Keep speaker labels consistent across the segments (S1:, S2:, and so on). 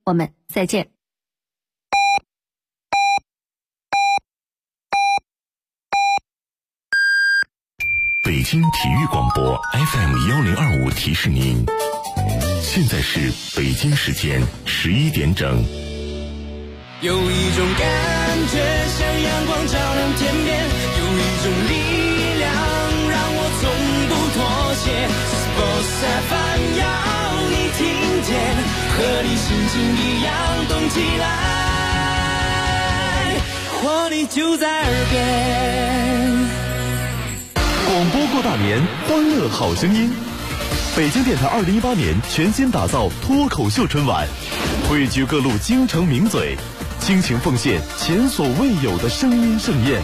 S1: 我们再见。
S2: 北京体育广播 FM1025 提示您，现在是北京时间11点整。
S3: 有一种感觉像阳光照亮天边，有一种力量让我从不妥协。Sports FM 要你听见，和你心情一样动起来，活力就在耳边。
S4: 广播过大年，欢乐好声音。北京电台2018年全新打造脱口秀春晚，汇聚各路京城名嘴，倾情奉献前所未有的声音盛宴。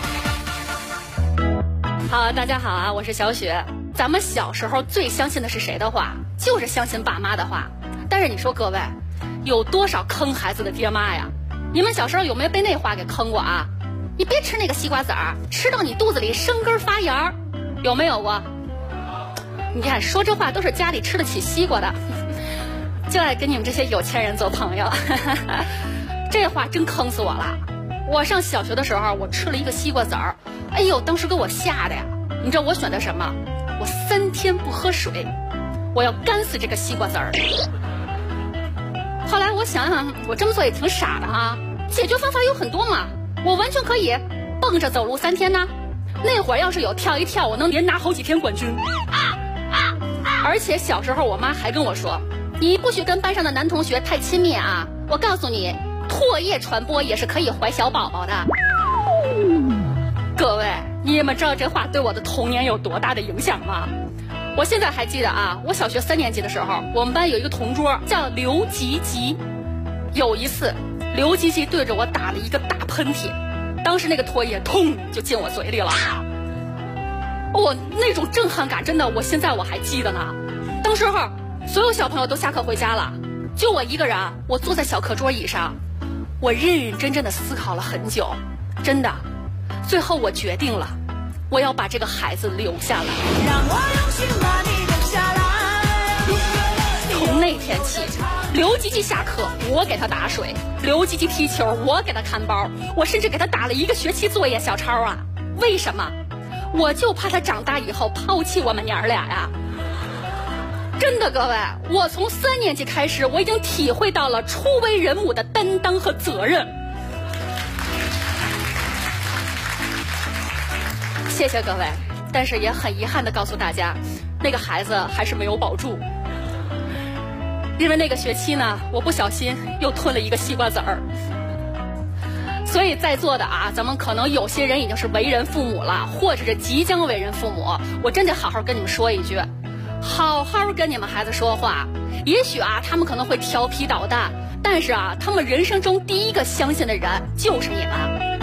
S5: 好，大家好啊，我是小雪。咱们小时候最相信的是谁的话？就是相信爸妈的话。但是你说各位，有多少坑孩子的爹妈呀？你们小时候有没有被那话给坑过啊？你别吃那个西瓜籽儿，吃到你肚子里生根发芽，有没有过？你看说这话都是家里吃得起西瓜的，就爱跟你们这些有钱人做朋友。这话真坑死我了。我上小学的时候，我吃了一个西瓜籽儿，哎呦，当时给我吓的呀！你知道我选的什么？我3天不喝水，我要干死这个西瓜籽儿。后来我想想，我这么做也挺傻的啊，解决方法有很多嘛，我完全可以蹦着走路3天呢。那会儿要是有跳一跳，我能连拿好几天冠军。而且小时候我妈还跟我说，你不许跟班上的男同学太亲密啊，我告诉你，唾液传播也是可以怀小宝宝的。各位，你们知道这话对我的童年有多大的影响吗？我现在还记得啊，我小学3年级的时候，我们班有一个同桌叫刘吉吉。有一次刘吉吉对着我打了一个大喷嚏，当时那个唾液通就进我嘴里了。那种震撼感真的，我现在我还记得呢。当时候所有小朋友都下课回家了，就我一个人，我坐在小课桌椅上，我认认真真的思考了很久，真的，最后我决定了，我要把这个孩子留下来。让我用心把你留下来。从那天起，刘吉吉下课我给他打水，刘吉吉踢球我给他看包，我甚至给他打了1个学期作业小抄啊。为什么？我就怕他长大以后抛弃我们娘俩呀。真的各位，我从3年级开始，我已经体会到了初为人母的担当和责任。谢谢各位，但是也很遗憾的告诉大家，那个孩子还是没有保住。因为那个学期呢，我不小心又吞了1个西瓜籽儿。所以在座的啊，咱们可能有些人已经是为人父母了，或者是即将为人父母，我真得好好跟你们说一句，好好跟你们孩子说话。也许啊，他们可能会调皮捣蛋，但是啊，他们人生中第一个相信的人就是你们。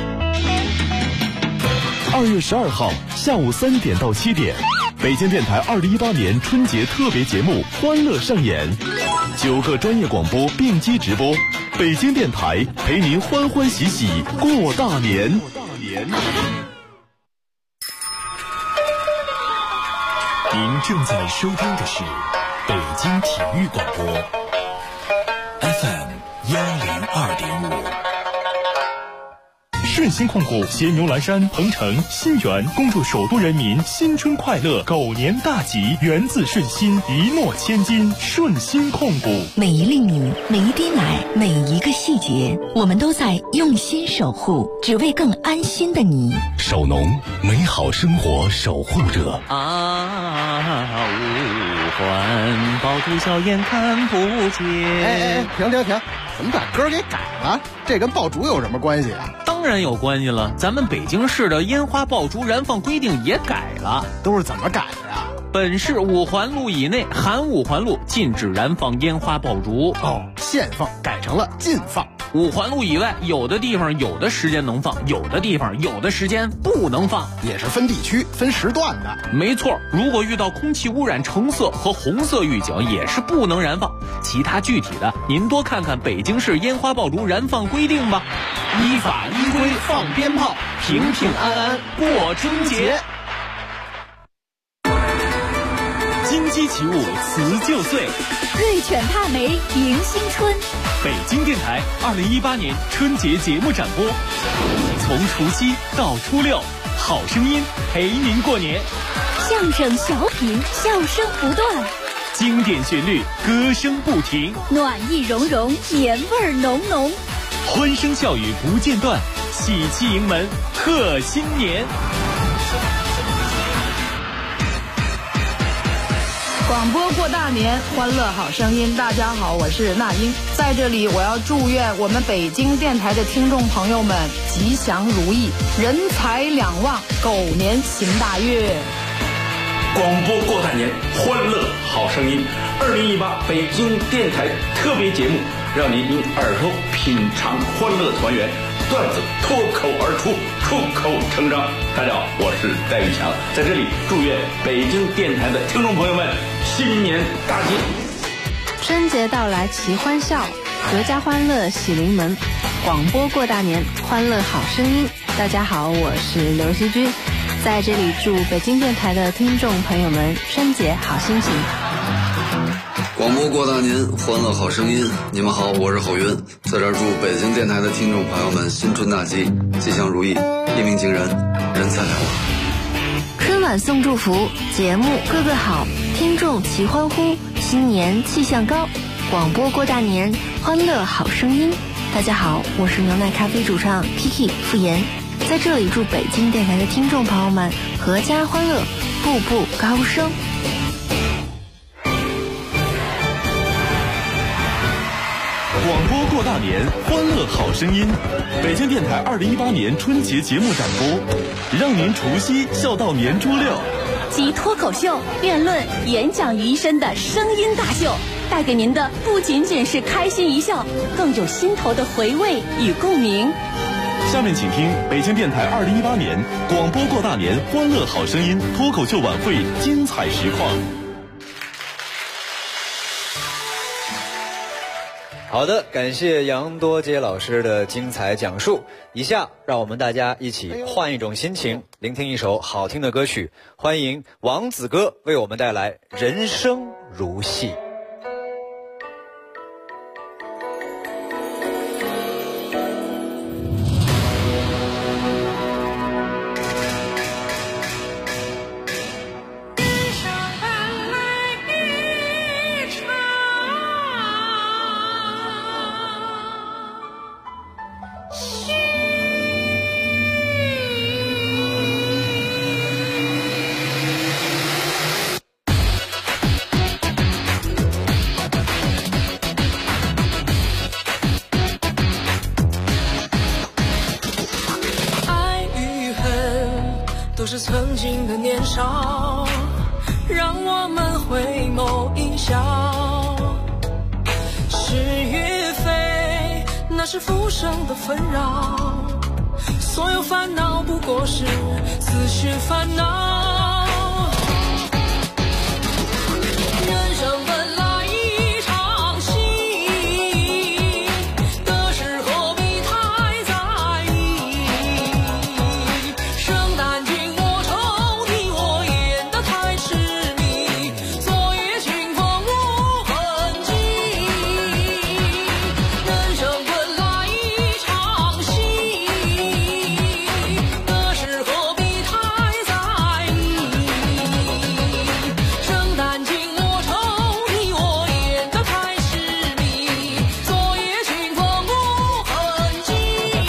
S4: 2月12号下午3点到7点，北京电台2018年春节特别节目《欢乐上演》，9个专业广播并机直播，北京电台陪您欢欢喜喜过大年。
S2: 您正在收听的是北京体育广播 FM102.5。
S4: 顺心控股携牛栏山、鹏城、新源，恭祝首都人民新春快乐，狗年大吉，源自顺心，一诺千金。顺心控股，
S6: 每一粒米，每一滴奶，每一个细节，我们都在用心守护，只为更安心的你。
S2: 首农，美好生活守护者。
S3: 五环爆竹硝烟看不见。
S7: 停，怎么把歌给改了？这跟爆竹有什么关系啊？
S3: 当然有关系了，咱们北京市的烟花爆竹燃放规定也改了。
S7: 都是怎么改的呀？
S3: 本市5环路以内含5环路禁止燃放烟花爆竹。
S7: 限放改成了禁放。
S3: 5环路以外，有的地方有的时间能放，有的地方有的时间不能放，
S7: 也是分地区分时段的。
S3: 没错，如果遇到空气污染橙色和红色预警，也是不能燃放。其他具体的，您多看看北京市烟花爆竹燃放规定吧。依法依规放鞭炮，平平安安过春节。
S4: 金鸡起舞辞旧岁，
S6: 瑞犬踏梅迎新春。
S1: 北京电台2018年春节节目展播，从除夕到初六，好声音陪您过年。
S6: 相声小品，笑声不断，
S1: 经典旋律，歌声不停，
S6: 暖意融融，年味浓浓，
S1: 欢声笑语不间断，喜气迎门贺新年。
S8: 广播过大年，欢乐好声音。大家好，我是那英，在这里我要祝愿我们北京电台的听众朋友们吉祥如意，人财两旺，狗年行大运。
S9: 广播过大年，欢乐好声音。2018北京电台特别节目，让您用耳朵品尝欢乐团圆，段子脱口而出，出口成章。大家好，我是戴玉强，在这里祝愿北京电台的听众朋友们新年大吉。
S10: 春节到来齐欢笑，阖家欢乐喜临门。广播过大年，欢乐好声音。大家好，我是刘希军，在这里祝北京电台的听众朋友们春节好心情。
S11: 广播过大年，欢乐好声音。你们好，我是郝云，在这儿祝北京电台的听众朋友们新春大吉，吉祥如意，一鸣惊人，人财两旺。
S10: 春晚送祝福，节目个个好，听众齐欢呼，新年气象高。广播过大年，欢乐好声音。大家好，我是牛奶咖啡主唱 Kiki 傅岩，在这里祝北京电台的听众朋友们阖家欢乐，步步高升。
S4: 广播过大年，欢乐好声音。北京电台2018年春节节目展播，让您除夕笑到年初六。
S6: 集脱口秀、辩论、演讲于一身的声音大秀，带给您的不仅仅是开心一笑，更有心头的回味与共鸣。
S4: 下面请听北京电台2018年广播过大年欢乐好声音脱口秀晚会精彩实况。
S12: 好的，感谢杨多杰老师的精彩讲述。以下让我们大家一起换一种心情，聆听一首好听的歌曲。欢迎王子哥为我们带来《人生如戏》。
S3: 是曾经的年少，让我们回眸一笑。是与非，那是浮生的纷扰，所有烦恼不过是自寻烦恼。人生本来一场戏，得失何必太在意。生旦净我愁，你我演得太痴迷，昨夜清风无痕迹。人生本来一场戏，得失何必太在意。生旦净我愁，你我演得太痴迷，昨夜清风无痕迹。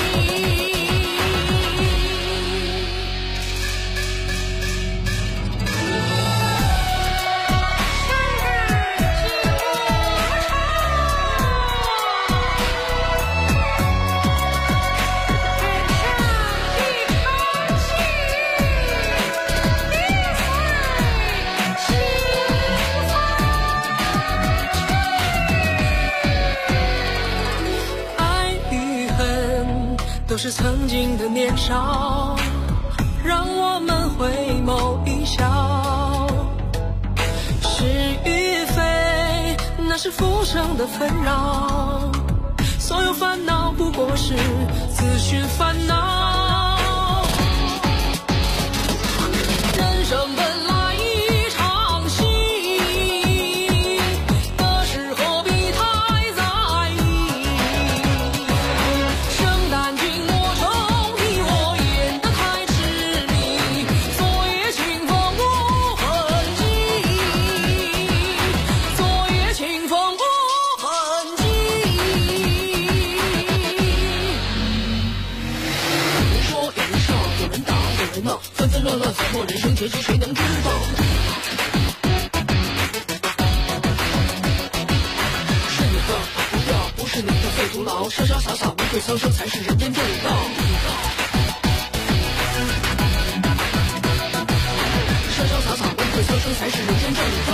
S3: 爱与恨都是曾经的年少，让我们回眸一笑。是与非，那是浮生的纷扰，所有烦恼不过是自寻烦恼。人生本来一场戏，得失何必太在意。 结局谁能知道？是你的不要，不是你的费徒劳，潇潇洒洒无愧苍生才是人间正道。潇潇洒洒无愧苍生才是人间正道。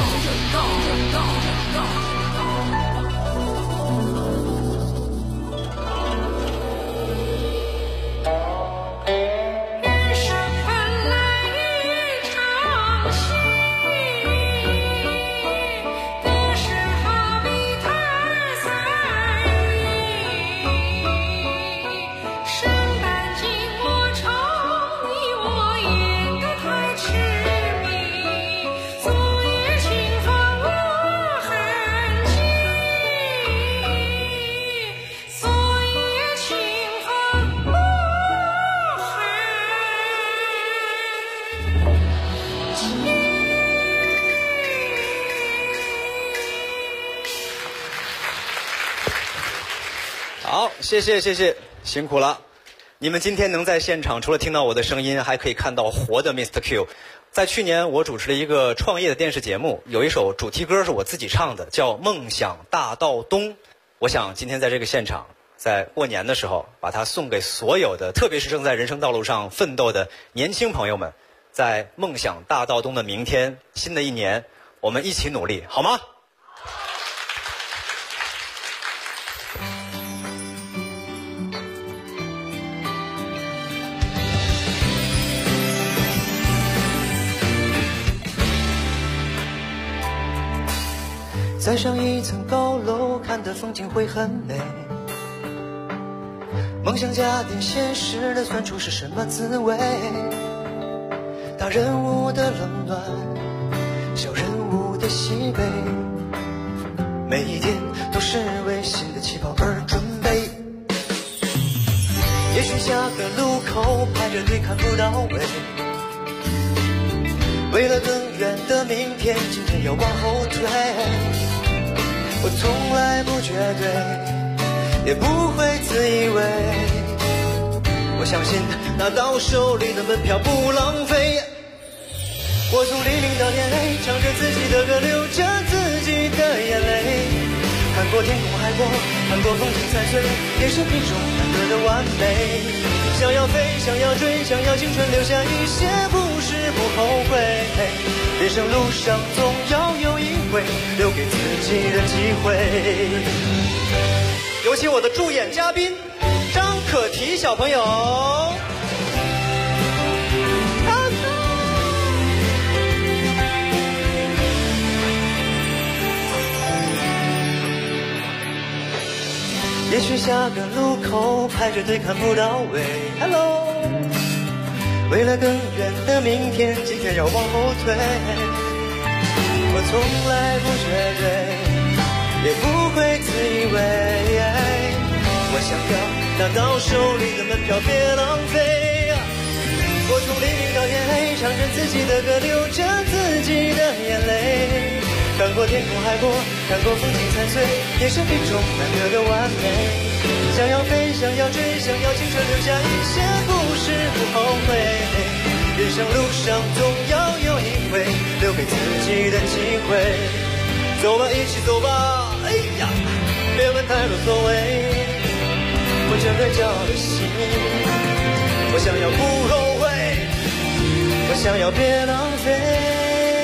S12: 好，谢谢，辛苦了。你们今天能在现场，除了听到我的声音，还可以看到活的 Mr. Q。在去年，我主持了一个创业的电视节目，有一首主题歌是我自己唱的，叫《梦想大道东》。我想今天在这个现场，在过年的时候，把它送给所有的，特别是正在人生道路上奋斗的年轻朋友们。在梦想大道东的明天，新的一年，我们一起努力，好吗？
S3: 再上一层高楼，看的风景会很美。梦想加点现实的酸楚是什么滋味？大人物的冷暖，小人物的喜悲，每一天都是为新的起跑而准备。也许下个路口排着队看不到尾，为了更远的明天，今天要往后退。我从来不绝对，也不会自以为，我相信拿到手里的门票不浪费。我从黎明到天黑，唱着自己的歌，流着自己的眼泪。看过天空海阔，看过风景残碎，也是一种难得的完美。想要飞，想要追，想要青春留下一些不是不后悔。人生路上总要有一回留给自己的机会。
S12: 有请我的助演嘉宾张可提小朋友。
S3: 也许下个路口排着队看不到尾 Hello， 为了更远的明天，今天要往后退。我从来不绝对，也不会自以为，我想要拿到手里的门票别浪费。我从黎明到天黑，唱着自己的歌，流着自己的眼泪。看过天空海阔，看过风景残碎，也是一种难得的完美。想要飞，想要追，想要青春留下一些不是不后悔。人生路上总要有一回留给自己的机会。走吧，一起走吧，哎呀，别问太多所谓。我真的骄傲的心，我想要不后悔，我想要别浪费。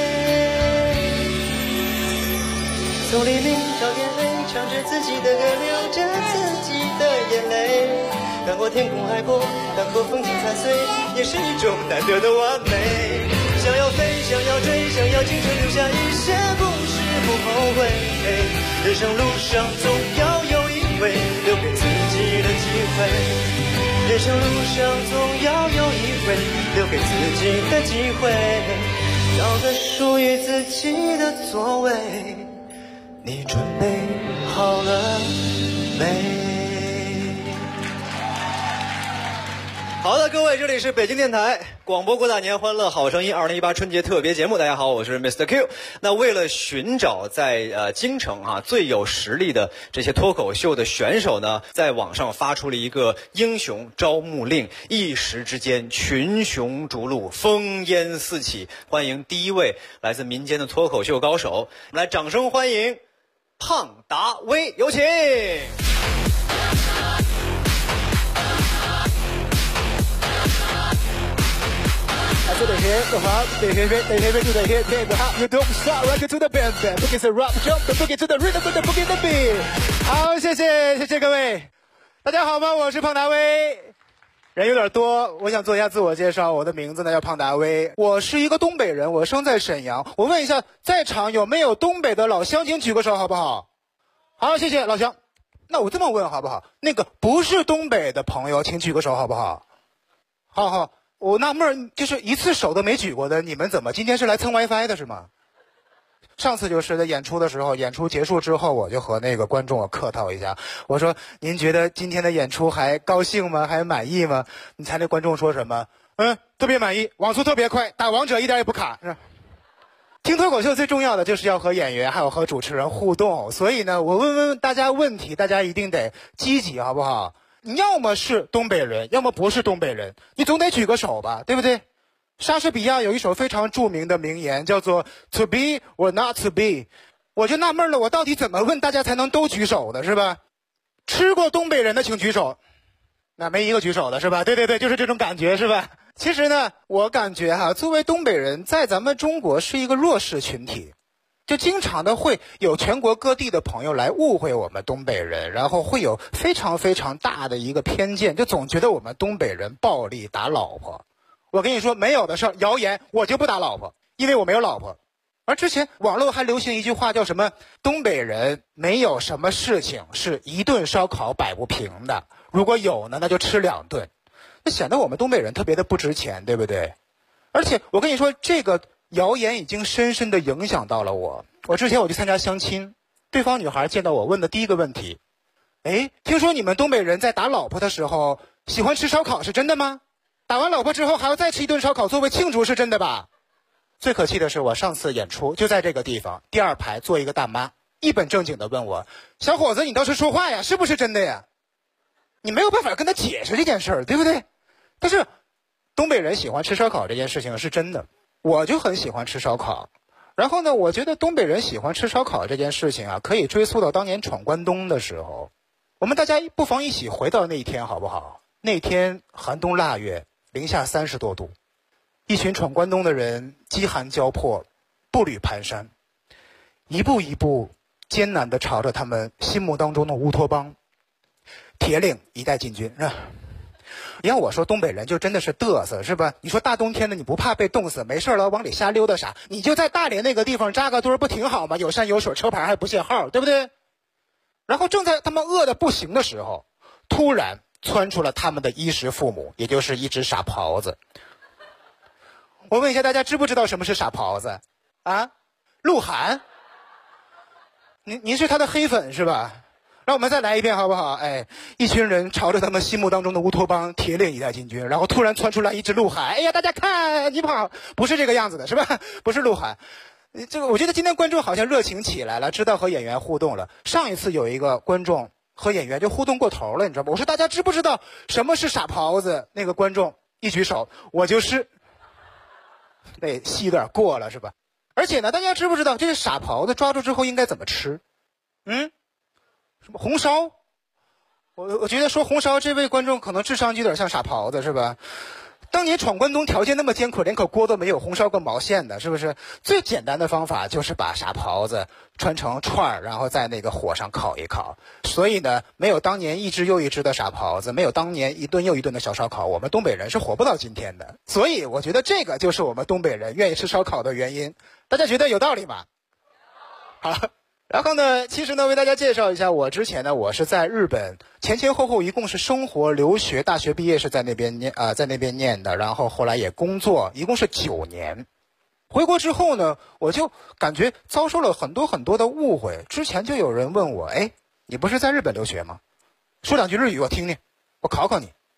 S3: 从黎明到天黑，唱着自己的歌，流着自己的眼泪。看过天空海阔，看过风景残碎，也是一种难得的完美。想要飞，想要追，想要青春留下一些不是不后悔。人生路上总要有一回留给自己的机会。人生路上总要有一回留给自己的机会，找个属于自己的座位。你准备好了没？
S12: 好的，各位，这里是北京电台广播过大年欢乐好声音2018春节特别节目。大家好，我是 Mr. Q。那为了寻找在京城最有实力的这些脱口秀的选手呢，在网上发出了一个英雄招募令，一时之间群雄逐鹿，烽烟四起。欢迎第一位来自民间的脱口秀高手，我们来掌声欢迎胖达威，有请。
S13: To the head, the heart, the head, the head to the head, then the heart. You don't stop, rock it to the band, band. Boogie's a rock, jump the boogie to the rhythm, the boogie the beat. 好，谢谢各位，大家好吗？我是胖达威。人有点多，我想做一下自我介绍。我的名字呢叫胖达威，我是一个东北人，我生在沈阳。我问一下，在场有没有东北的老乡，请举个手好不好？好，谢谢老乡。那我这么问好不好？那个不是东北的朋友，请举个手好不好？好。我纳闷，就是一次手都没举过的，你们怎么今天是来蹭 WiFi 的是吗？上次就是在演出的时候，演出结束之后，我就和那个观众客套一下，我说：“您觉得今天的演出还高兴吗？还满意吗？”你猜那观众说什么？特别满意，网速特别快，打王者一点也不卡。是听脱口秀最重要的就是要和演员还有和主持人互动，所以呢，我问大家问题，大家一定得积极，好不好？你要么是东北人，要么不是东北人，你总得举个手吧，对不对？莎士比亚有一首非常著名的名言，叫做 "To be or not to be"。我就纳闷了，我到底怎么问大家才能都举手的，是吧？吃过东北人的请举手，那没一个举手的是吧？对，就是这种感觉是吧？其实呢，我感觉作为东北人，在咱们中国是一个弱势群体。就经常的会有全国各地的朋友来误会我们东北人，然后会有非常非常大的一个偏见，就总觉得我们东北人暴力打老婆。我跟你说，没有的事儿，谣言，我就不打老婆，因为我没有老婆。而之前网络还流行一句话叫什么，东北人没有什么事情是一顿烧烤摆不平的，如果有呢，那就吃2顿，那显得我们东北人特别的不值钱，对不对？而且我跟你说，这个谣言已经深深的影响到了我。我之前去参加相亲，对方女孩见到我问的第一个问题，听说你们东北人在打老婆的时候喜欢吃烧烤，是真的吗？打完老婆之后还要再吃一顿烧烤作为庆祝，是真的吧？最可气的是我上次演出就在这个地方，第2排坐一个大妈，一本正经的问我，小伙子你倒是说话呀，是不是真的呀？你没有办法跟他解释这件事儿，对不对？但是东北人喜欢吃烧烤这件事情是真的，我就很喜欢吃烧烤。然后呢，我觉得东北人喜欢吃烧烤这件事情可以追溯到当年闯关东的时候。我们大家不妨一起回到那一天好不好？那天寒冬腊月，零下30多度，一群闯关东的人饥寒交迫，步履蹒跚，一步一步艰难地朝着他们心目当中的乌托邦铁岭一带进军。你要我说东北人就真的是嘚瑟，是吧？你说大冬天的你不怕被冻死，没事了往里瞎溜达啥？你就在大连那个地方扎个堆不挺好吗？有山有水，车牌还不限号，对不对？然后正在他们饿得不行的时候，突然窜出了他们的衣食父母，也就是一只傻狍子。我问一下大家，知不知道什么是傻狍子啊？鹿晗，您是他的黑粉是吧？让我们再来一遍好不好？一群人朝着他们心目当中的乌托邦铁岭一带进军，然后突然窜出来一只鹿晗。哎呀，大家看，你跑，不是这个样子的，是吧？不是鹿晗。这个我觉得今天观众好像热情起来了，知道和演员互动了。上一次有一个观众和演员就互动过头了，你知道吗？我说大家知不知道什么是傻狍子？那个观众一举手，我就是。对，戏有点过了是吧？而且呢，大家知不知道这些傻狍子抓住之后应该怎么吃？什么红烧？我觉得说红烧，这位观众可能智商有点像傻狍子是吧？当年闯关东条件那么艰苦，连口锅都没有，红烧个毛线的，是不是？最简单的方法就是把傻狍子穿成串儿，然后在那个火上烤一烤。所以呢，没有当年一只又一只的傻狍子，没有当年一顿又一顿的小烧烤，我们东北人是活不到今天的。所以我觉得这个就是我们东北人愿意吃烧烤的原因。大家觉得有道理吗？好。然后呢，其实呢，为大家介绍一下，我之前呢，我是在日本前后一共是生活、留学、大学毕业是在那边念的，然后后来也工作，一共是9年。回国之后呢，我就感觉遭受了很多的误会。之前就有人问我，你不是在日本留学吗？说2句日语我听听，我考考你。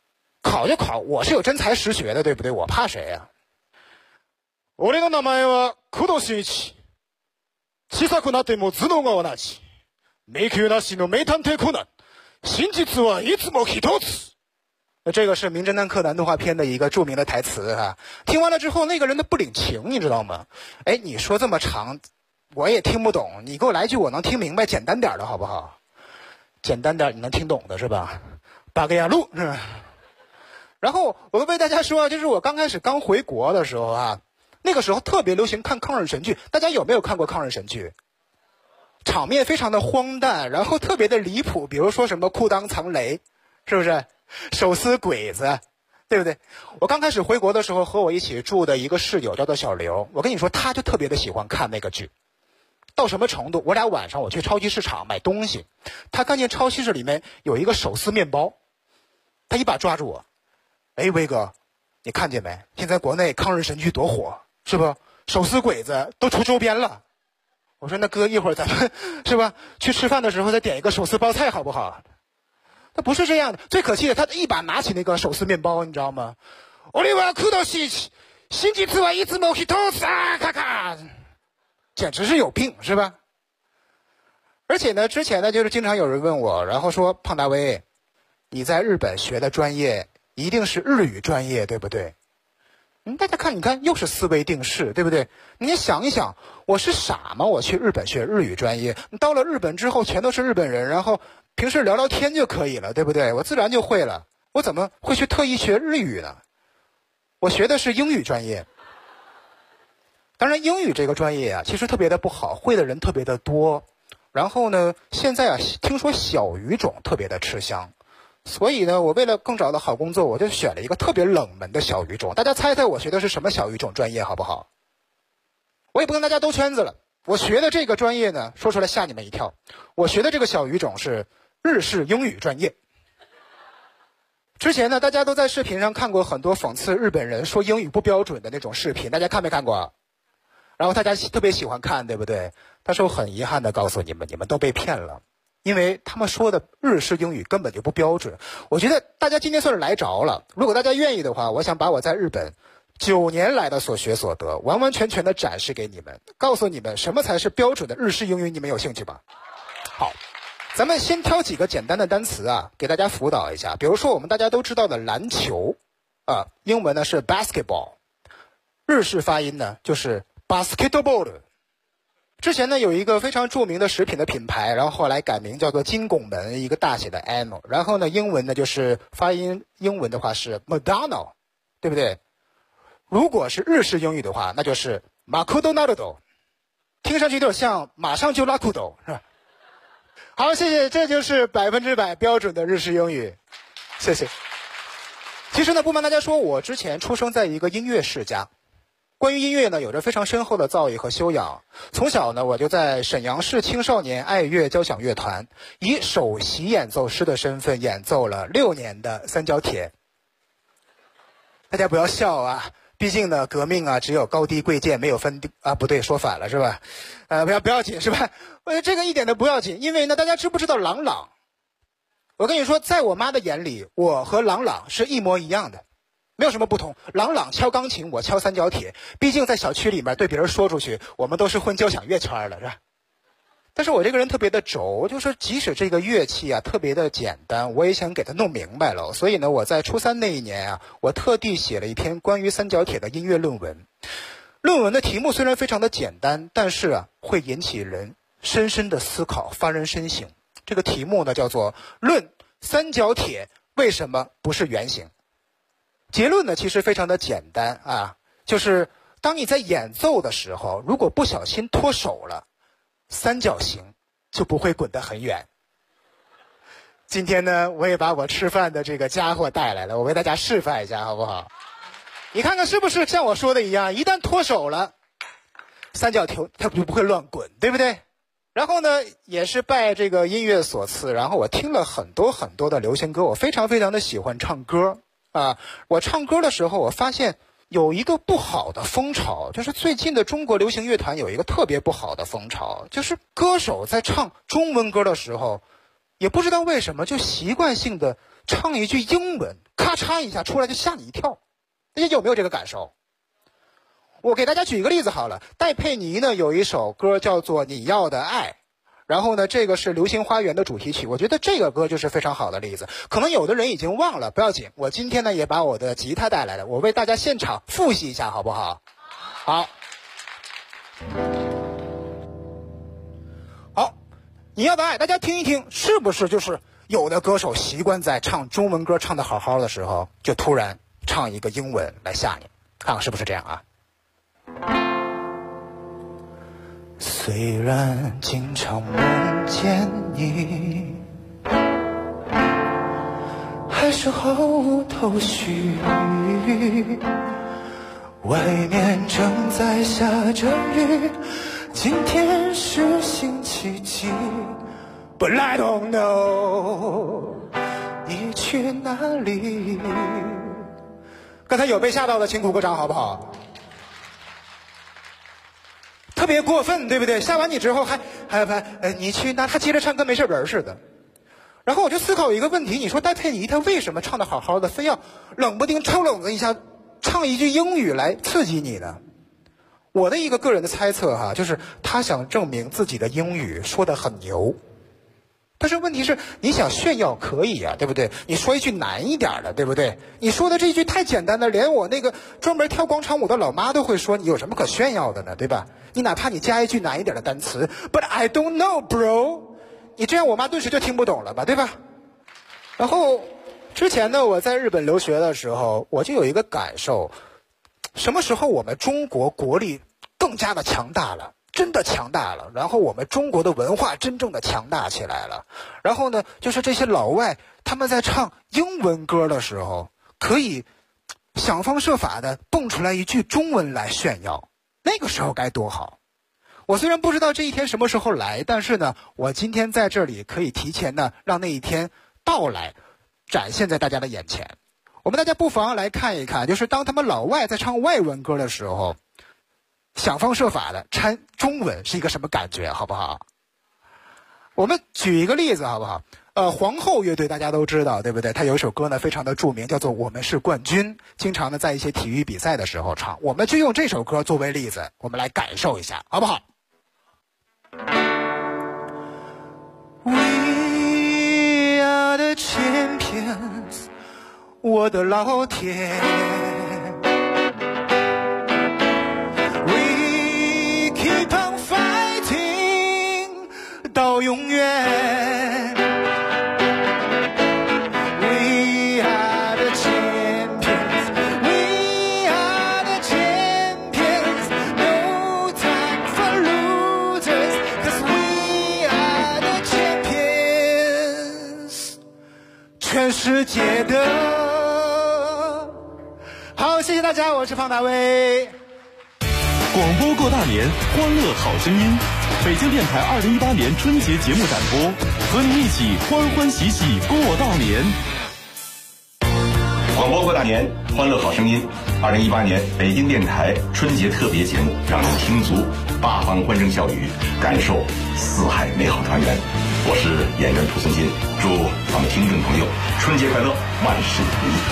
S13: 考就考，我是有真才实学的，对不对？我怕谁呀？俺の名前は工藤新一。小さくなっても頭脳が同じ。迷宮なしの名探偵コナン。真実はいつも一つ。这个是名侦探柯南动画片的一个著名的台词啊。听完了之后，那个人他不领情，你知道吗？哎，你说这么长，我也听不懂。你给我来句我能听明白、简单点的好不好？简单点你能听懂的是吧？八个亚路是吧？然后我为大家说，就是我刚开始刚回国的时候啊，那个时候特别流行看抗日神剧，大家有没有看过抗日神剧？场面非常的荒诞，然后特别的离谱，比如说什么裤裆藏雷，是不是？手撕鬼子，对不对？我刚开始回国的时候，和我一起住的一个室友叫做小刘，我跟你说，他就特别的喜欢看那个剧，到什么程度？我俩晚上我去超级市场买东西，他看见超级市里面有一个手撕面包，他一把抓住我，哎，威哥，你看见没？现在国内抗日神剧多火，是不？手撕鬼子都出周边了。我说那哥，一会儿咱们是吧？去吃饭的时候再点一个手撕包菜好不好？他不是这样的，最可气的，他一把拿起那个手撕面包，你知道吗？简直是有病，是吧？而且呢，之前呢，就是经常有人问我，然后说胖大威，你在日本学的专业一定是日语专业，对不对？大家看，你看，又是思维定式，对不对？你想一想，我是傻吗？我去日本学日语专业，到了日本之后全都是日本人，然后平时聊聊天就可以了，对不对？我自然就会了，我怎么会去特意学日语呢？我学的是英语专业。当然，英语这个专业啊，其实特别的不好，会的人特别的多。然后呢，现在啊，听说小语种特别的吃香。所以呢，我为了更找到好工作，我就选了一个特别冷门的小语种。大家猜猜我学的是什么小语种专业好不好？我也不跟大家兜圈子了。我学的这个专业呢，说出来吓你们一跳。我学的这个小语种是日式英语专业。之前呢，大家都在视频上看过很多讽刺日本人说英语不标准的那种视频，大家看没看过？然后大家特别喜欢看，对不对？但是我很遗憾的告诉你们，你们都被骗了。因为他们说的日式英语根本就不标准。我觉得大家今天算是来着了。如果大家愿意的话，我想把我在日本9年来的所学所得完完全全的展示给你们，告诉你们什么才是标准的日式英语。你们有兴趣吗？好，咱们先挑几个简单的单词啊，给大家辅导一下。比如说我们大家都知道的篮球啊，英文呢是 basketball， 日式发音呢就是 basketball。之前呢有一个非常著名的食品的品牌，然后后来改名叫做金拱门，一个大写的 M， 然后呢英文呢就是发音英文的话是 McDonald， 对不对？如果是日式英语的话，那就是马库多纳多，听上去有点像马上就拉裤兜，是吧？好，谢谢，这就是100%标准的日式英语，谢谢。其实呢，不瞒大家说，我之前出生在一个音乐世家。关于音乐呢，有着非常深厚的造诣和修养。从小呢，我就在沈阳市青少年爱乐交响乐团，以首席演奏师的身份演奏了6年的三角铁。大家不要笑啊，毕竟呢，革命啊，只有高低贵贱，没有分啊，不对，说反了是吧？不要紧是吧？这个一点都不要紧，因为呢，大家知不知道郎朗？我跟你说，在我妈的眼里，我和郎朗是一模一样的。没有什么不同，郎朗敲钢琴，我敲三角铁。毕竟在小区里面对别人说出去，我们都是混交响乐圈的，是吧？但是我这个人特别的轴，就是即使这个乐器啊特别的简单，我也想给它弄明白了。所以呢，我在初3那一年啊，我特地写了一篇关于三角铁的音乐论文。论文的题目虽然非常的简单，但是啊会引起人深深的思考，发人深省。这个题目呢叫做《论三角铁为什么不是圆形》。结论呢其实非常的简单啊，就是当你在演奏的时候，如果不小心脱手了，三角形就不会滚得很远。今天呢，我也把我吃饭的这个家伙带来了，我为大家示范一下好不好？你看看是不是像我说的一样，一旦脱手了，三角球它就不会乱滚，对不对？然后呢，也是拜这个音乐所赐，然后我听了很多很多的流行歌，我非常非常的喜欢唱歌啊。我唱歌的时候，我发现有一个不好的风潮，就是最近的中国流行乐团有一个特别不好的风潮，就是歌手在唱中文歌的时候，也不知道为什么就习惯性的唱一句英文咔嚓一下出来就吓你一跳。大家有没有这个感受？我给大家举一个例子好了，戴佩妮呢有一首歌叫做《你要的爱》，然后呢这个是《流星花园》的主题曲，我觉得这个歌就是非常好的例子。可能有的人已经忘了，不要紧，我今天呢也把我的吉他带来了，我为大家现场复习一下好不好？好，你要的爱，大家听一听，是不是就是有的歌手习惯在唱中文歌唱得好好的时候，就突然唱一个英文来吓你，看看是不是这样啊？虽然经常梦见你，还是后头绪，外面正在下着雨，今天是星期几 But I don't know 你去哪里。刚才有被吓到的请鼓个掌好不好？特别过分对不对？吓完你之后还你去哪，他接着唱跟没事人似的。然后我就思考一个问题，你说戴佩妮她为什么唱得好好的非要冷不丁抽冷子一下唱一句英语来刺激你呢？我的一个个人的猜测哈，就是他想证明自己的英语说得很牛。但是问题是你想炫耀可以啊，对不对？你说一句难一点的，对不对？你说的这句太简单的，连我那个专门跳广场舞的老妈都会说，你有什么可炫耀的呢，对吧？你哪怕你加一句难一点的单词 But I don't know bro， 你这样我妈顿时就听不懂了吧，对吧？然后之前呢我在日本留学的时候，我就有一个感受，什么时候我们中国国力更加的强大了，真的强大了，然后我们中国的文化真正的强大起来了，然后呢就是这些老外他们在唱英文歌的时候，可以想方设法的蹦出来一句中文来炫耀，那个时候该多好。我虽然不知道这一天什么时候来，但是呢我今天在这里可以提前呢让那一天到来，展现在大家的眼前。我们大家不妨来看一看，就是当他们老外在唱外文歌的时候，想方设法的掺中文是一个什么感觉，好不好？我们举一个例子好不好？皇后乐队大家都知道，对不对？他有一首歌呢非常的著名，叫做《我们是冠军》，经常呢在一些体育比赛的时候唱。我们就用这首歌作为例子，我们来感受一下，好不好？ We are the champions， 我的老天。到永远 We are the champions We are the champions No time for losers Cause we are the champions 全世界的好，谢谢大家，我是方大卫。
S4: 广播过大年，欢乐好声音。北京电台2018年春节节目展播，和你一起欢欢喜喜过大年。
S2: 广播过大年，欢乐好声音。2018年北京电台春节特别节目，让您听足八方欢声笑语，感受四海美好团圆。我是演员蒲松金，祝咱们听众朋友春节快乐，万事如意。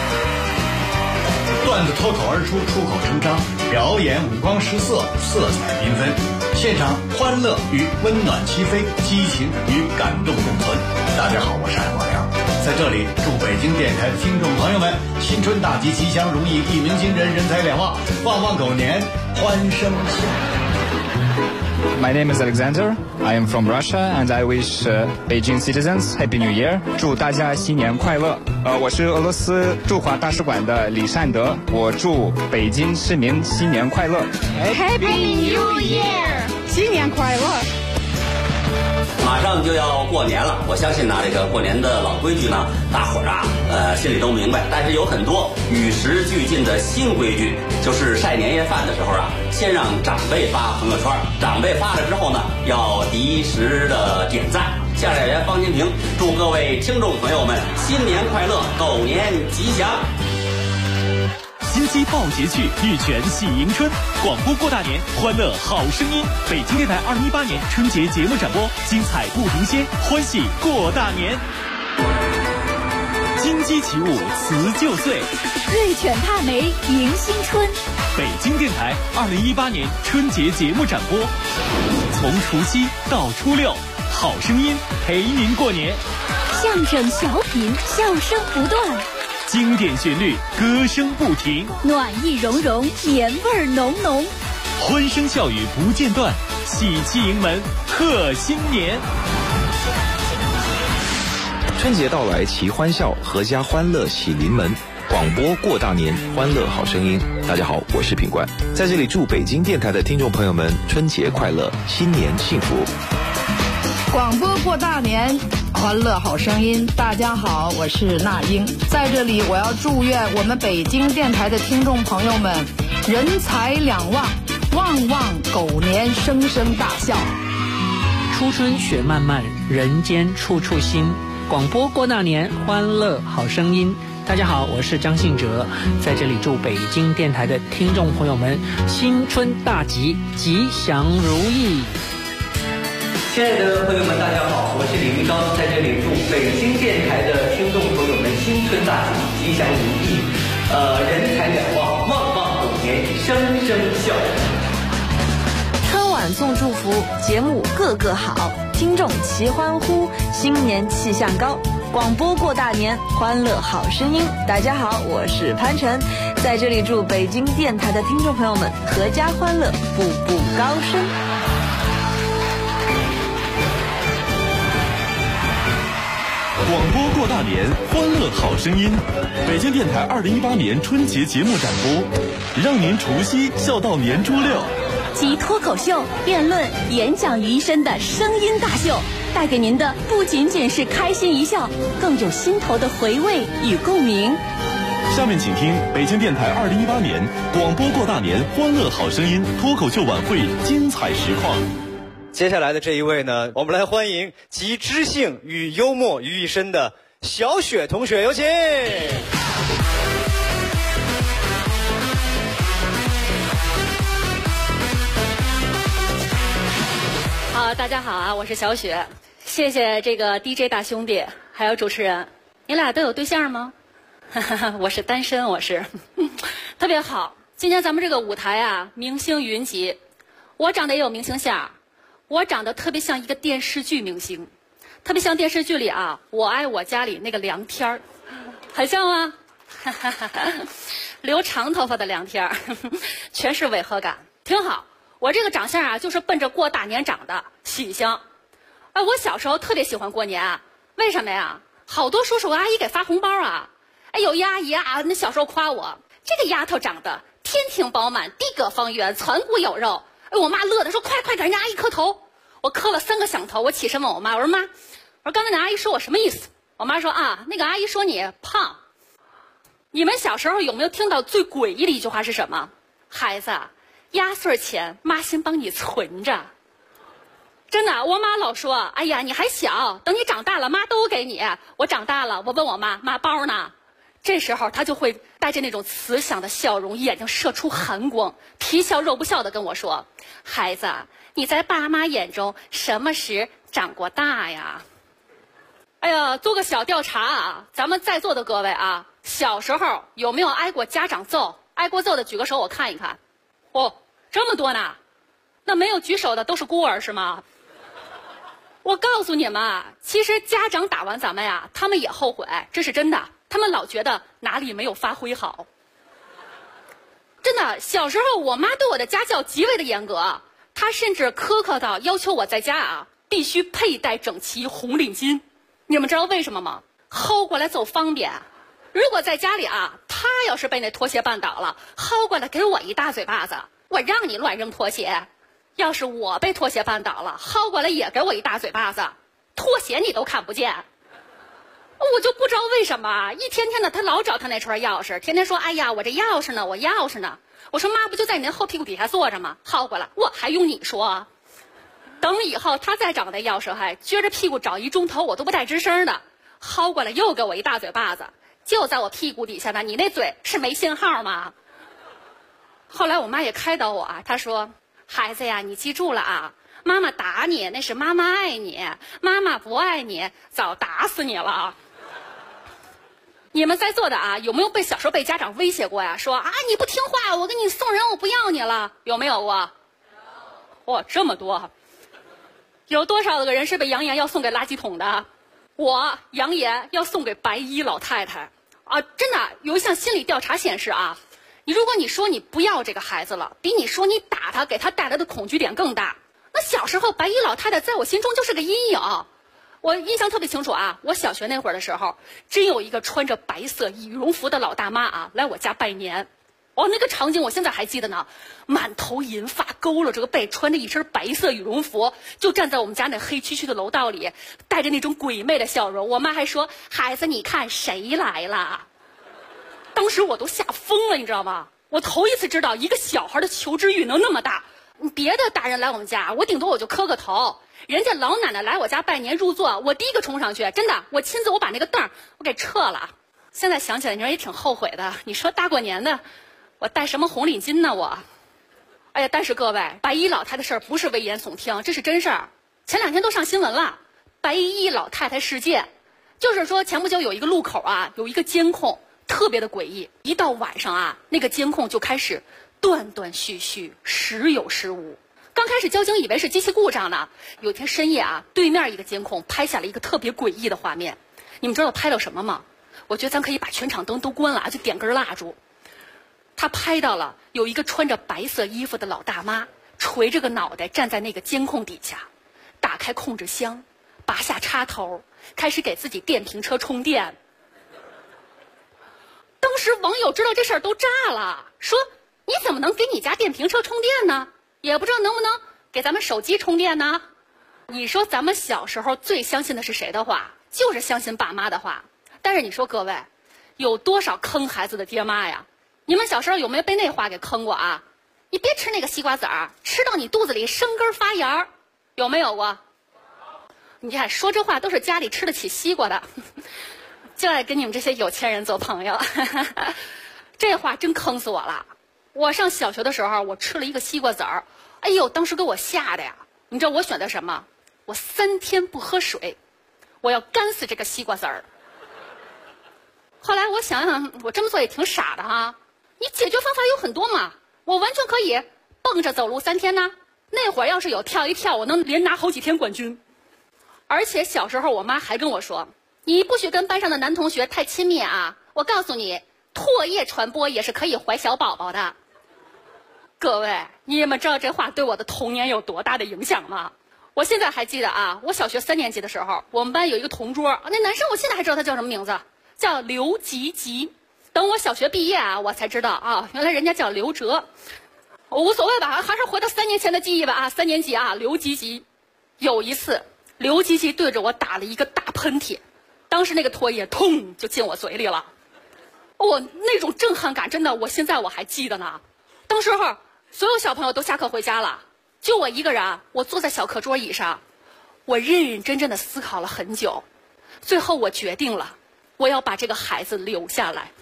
S14: 段子脱口而出，出口成章，表演五光十色，色彩缤纷。现场欢乐与温暖齐飞，激情与感动共存。大家好，我是海光良，在这里祝北京电台的听众朋友们新春大吉，吉祥如意，一鸣惊人，人财两旺，旺旺狗年，欢声笑。
S15: My name is Alexander. I am from Russia, and I wish Beijing citizens Happy New Year. 祝大家新年快乐。我是俄罗斯驻华大使馆的李善德，我祝北京市民新年快乐。
S16: Happy New Year， 新年快乐。
S17: 马上就要过年了，我相信呢，这个过年的老规矩呢，大伙儿啊，心里都明白。但是有很多与时俱进的新规矩，就是晒年夜饭的时候啊，先让长辈发朋友圈，长辈发了之后呢，要及时的点赞。相声演员方金平祝各位听众朋友们新年快乐，狗年吉祥。
S1: 新期报节去，玉泉喜迎春，广播过大年，欢乐好声音。北京电台2018年春节节目展播，精彩不停歇，欢喜过大年。京鸡起舞辞旧岁，
S6: 瑞犬踏梅迎新春。
S1: 北京电台2018年春节节目展播，从除夕到初六，好声音陪您过年。
S6: 相声小品，笑声不断，
S1: 经典旋律，歌声不停，
S6: 暖意融融，年味浓浓，
S1: 欢声笑语不间断，喜气迎门贺新年。
S18: 春节到来齐欢笑，阖家欢乐喜临门。广播过大年，欢乐好声音。大家好，我是品冠，在这里祝北京电台的听众朋友们春节快乐，新年幸福。
S8: 广播过大年，欢乐好声音。大家好，我是那英，在这里我要祝愿我们北京电台的听众朋友们人财两旺，旺旺狗年，声声大笑。
S19: 初春雪漫漫，人间处处新。广播过大年，欢乐好声音。大家好，我是张信哲，在这里祝北京电台的听众朋友们新春大吉，吉祥如意。
S12: 亲爱的朋友们，大家好，我是李玉刚，在这里祝北京电台的听众朋友们新春大吉，吉祥如意，人财两旺，旺旺狗年，声声笑。
S10: 春晚送祝福，节目个个好，听众齐欢呼，新年气象高。广播过大年，欢乐好声音。大家好，我是潘晨，在这里祝北京电台的听众朋友们阖家欢乐，步步高升。
S4: 广播过大年，欢乐好声音。北京电台2018年春节节目展播，让您除夕笑到年初六。
S6: 集脱口秀、辩论、演讲于一身的声音大秀，带给您的不仅仅是开心一笑，更有心头的回味与共鸣。
S4: 下面请听北京电台2018年广播过大年欢乐好声音脱口秀晚会精彩实况。
S12: 接下来的这一位呢，我们来欢迎集知性与幽默于一身的小雪同学，有请。
S5: 好，大家好啊，我是小雪，谢谢这个 DJ 大兄弟还有主持人，你俩都有对象吗？我是单身，我是特别好。今天咱们这个舞台啊，明星云集，我长得也有明星相，我长得特别像一个电视剧明星，特别像电视剧里啊《我爱我家》里那个梁天儿，很像吗？留长头发的梁天儿，全是违和感，挺好。我这个长相啊，就是奔着过大年长的，喜庆。哎，我小时候特别喜欢过年，为什么呀？好多叔叔阿姨给发红包啊。哎，有一阿姨啊，那小时候夸我，这个丫头长得天庭饱满，地阁方圆，攒骨有肉。哎，我妈乐的说，快给人家阿姨磕头。我磕了3个响头，我起身问我妈，我说妈，我说刚才那阿姨说我什么意思？我妈说啊，那个阿姨说你胖。你们小时候有没有听到最诡异的一句话是什么？孩子，压岁钱妈先帮你存着。真的，我妈老说，哎呀，你还小，等你长大了妈都给你。我长大了，我问我妈，妈包呢？这时候她就会带着那种慈祥的笑容，眼睛射出寒光，皮笑肉不笑的跟我说，孩子，你在爸妈眼中什么时长过大呀？哎呀，做个小调查啊，咱们在座的各位啊，小时候有没有挨过家长揍？挨过揍的举个手我看一看。哦，这么多呢？那没有举手的都是孤儿是吗？我告诉你们，其实家长打完咱们呀，他们也后悔，这是真的。他们老觉得哪里没有发挥好。真的，小时候我妈对我的家教极为的严格，她甚至苛刻到要求我在家啊必须佩戴整齐红领巾。你们知道为什么吗？薅过来走方便。如果在家里啊，她要是被那拖鞋绊倒了，薅过来给我一大嘴巴子，我让你乱扔拖鞋。要是我被拖鞋绊倒了，薅过来也给我一大嘴巴子，拖鞋你都看不见。我就不知道为什么，一天天的他老找他那串钥匙，天天说，哎呀，我这钥匙呢，我钥匙呢。我说妈，不就在你那后屁股底下坐着吗？薅过来，我还用你说？等以后他再找那钥匙，还撅着屁股找1钟头，我都不带吱声的。薅过来又给我一大嘴巴子，就在我屁股底下呢，你那嘴是没信号吗？后来我妈也开导我啊，她说，孩子呀，你记住了啊，妈妈打你那是妈妈爱你，妈妈不爱你早打死你了。 你们在座的啊，有没有小时候被家长威胁过呀？说啊，你不听话，我给你送人，我不要你了，有没有过？哇，这么多！有多少个人是被扬言要送给垃圾桶的？我扬言要送给白衣老太太啊！真的有一项心理调查显示啊，如果你说你不要这个孩子了，比你说你打他给他带来的恐惧点更大。那小时候白衣老太太在我心中就是个阴影。我印象特别清楚啊，我小学那会儿的时候，真有一个穿着白色羽绒服的老大妈啊来我家拜年。哦，那个场景我现在还记得呢，满头银发，佝偻着个背，穿着一身白色羽绒服，就站在我们家那黑黢黢的楼道里，带着那种鬼魅的笑容。我妈还说：“孩子，你看谁来了？”当时我都吓疯了，你知道吗？我头一次知道一个小孩的求知欲能那么大。别的大人来我们家，我顶多我就磕个头。人家老奶奶来我家拜年入座，我第一个冲上去，真的，我亲自我把那个凳我给撤了。现在想起来，你说也挺后悔的。你说大过年的，我戴什么红领巾呢我？哎呀，但是各位，白衣老太太的事儿不是危言耸听，这是真事儿。前2天都上新闻了，白衣老太太事件，就是说前不久有一个路口啊，有一个监控，特别的诡异。一到晚上啊，那个监控就开始断断续续，时有时无。刚开始交警以为是机器故障呢，有天深夜啊，对面一个监控拍下了一个特别诡异的画面。你们知道拍到什么吗？我觉得咱可以把全场灯都关了，就点根蜡烛。他拍到了有一个穿着白色衣服的老大妈，垂着个脑袋站在那个监控底下，打开控制箱，拔下插头，开始给自己电瓶车充电。当时网友知道这事儿都炸了，说你怎么能给你家电瓶车充电呢？也不知道能不能给咱们手机充电呢？你说咱们小时候最相信的是谁的话？就是相信爸妈的话。但是你说各位，有多少坑孩子的爹妈呀？你们小时候有没有被那话给坑过啊？你别吃那个西瓜籽儿，吃到你肚子里生根发芽，有没有过？你看说这话都是家里吃得起西瓜的，就爱跟你们这些有钱人做朋友。这话真坑死我了。我上小学的时候，我吃了一个西瓜籽儿，哎呦，当时给我吓的呀！你知道我选的什么？我3天不喝水，我要干死这个西瓜籽儿。后来我想想，我这么做也挺傻的哈。你解决方法有很多嘛，我完全可以蹦着走路3天呢。那会儿要是有跳一跳，我能连拿好几天冠军。而且小时候我妈还跟我说，你不许跟班上的男同学太亲密啊！我告诉你，唾液传播也是可以怀小宝宝的。各位，你们知道这话对我的童年有多大的影响吗？我现在还记得啊，我小学3年级的时候，我们班有一个同桌，那男生我现在还知道他叫什么名字，叫刘吉吉。等我小学毕业啊，我才知道啊，原来人家叫刘哲。我无所谓吧，还是回到3年前的记忆吧啊，3年级啊，刘吉吉。有一次，刘吉吉对着我打了一个大喷嚏，当时那个唾液通就进我嘴里了。我那种震撼感，真的，我现在我还记得呢。当时候所有小朋友都下课回家了，就我一个人，我坐在小课桌椅上，我认认真真的思考了很久，最后我决定了，我要把这个孩子留下来。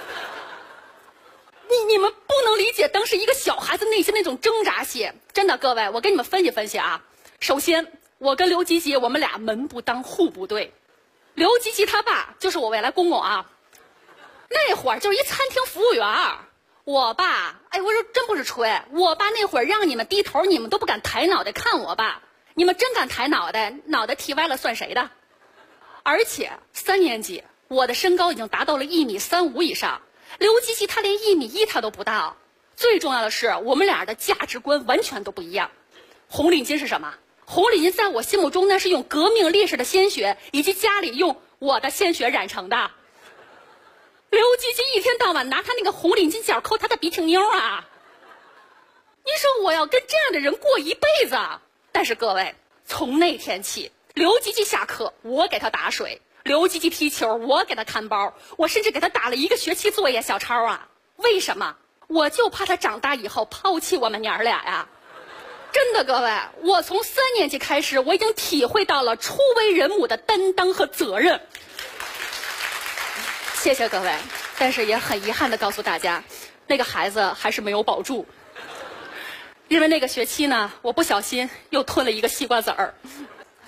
S5: 你们不能理解当时一个小孩子内心那种挣扎性，真的，各位，我给你们分析分析啊。首先，我跟刘吉吉我们俩门不当户不对，刘吉吉他爸就是我未来公公啊，那会儿就是一餐厅服务员。我爸，哎，我说真不是吹，我爸那会儿让你们低头，你们都不敢抬脑袋看我爸，你们真敢抬脑袋，脑袋剃歪了算谁的？而且3年级，我的身高已经达到了1.35米以上，刘吉吉他连1.1米他都不到。最重要的是，我们俩的价值观完全都不一样。红领巾是什么？红领巾在我心目中那是用革命烈士的鲜血以及家里用我的鲜血染成的。刘吉吉一天到晚拿他那个红领巾角抠他的鼻涕妞啊！你说我要跟这样的人过一辈子？但是各位，从那天起，刘吉吉下课我给他打水，刘吉吉踢球我给他看包，我甚至给他打了1个学期作业小抄啊！为什么？我就怕他长大以后抛弃我们娘俩呀！真的，各位，我从3年级开始，我已经体会到了初为人母的担当和责任。谢谢各位，但是也很遗憾的告诉大家，那个孩子还是没有保住，因为那个学期呢，我不小心又吞了1个西瓜籽儿。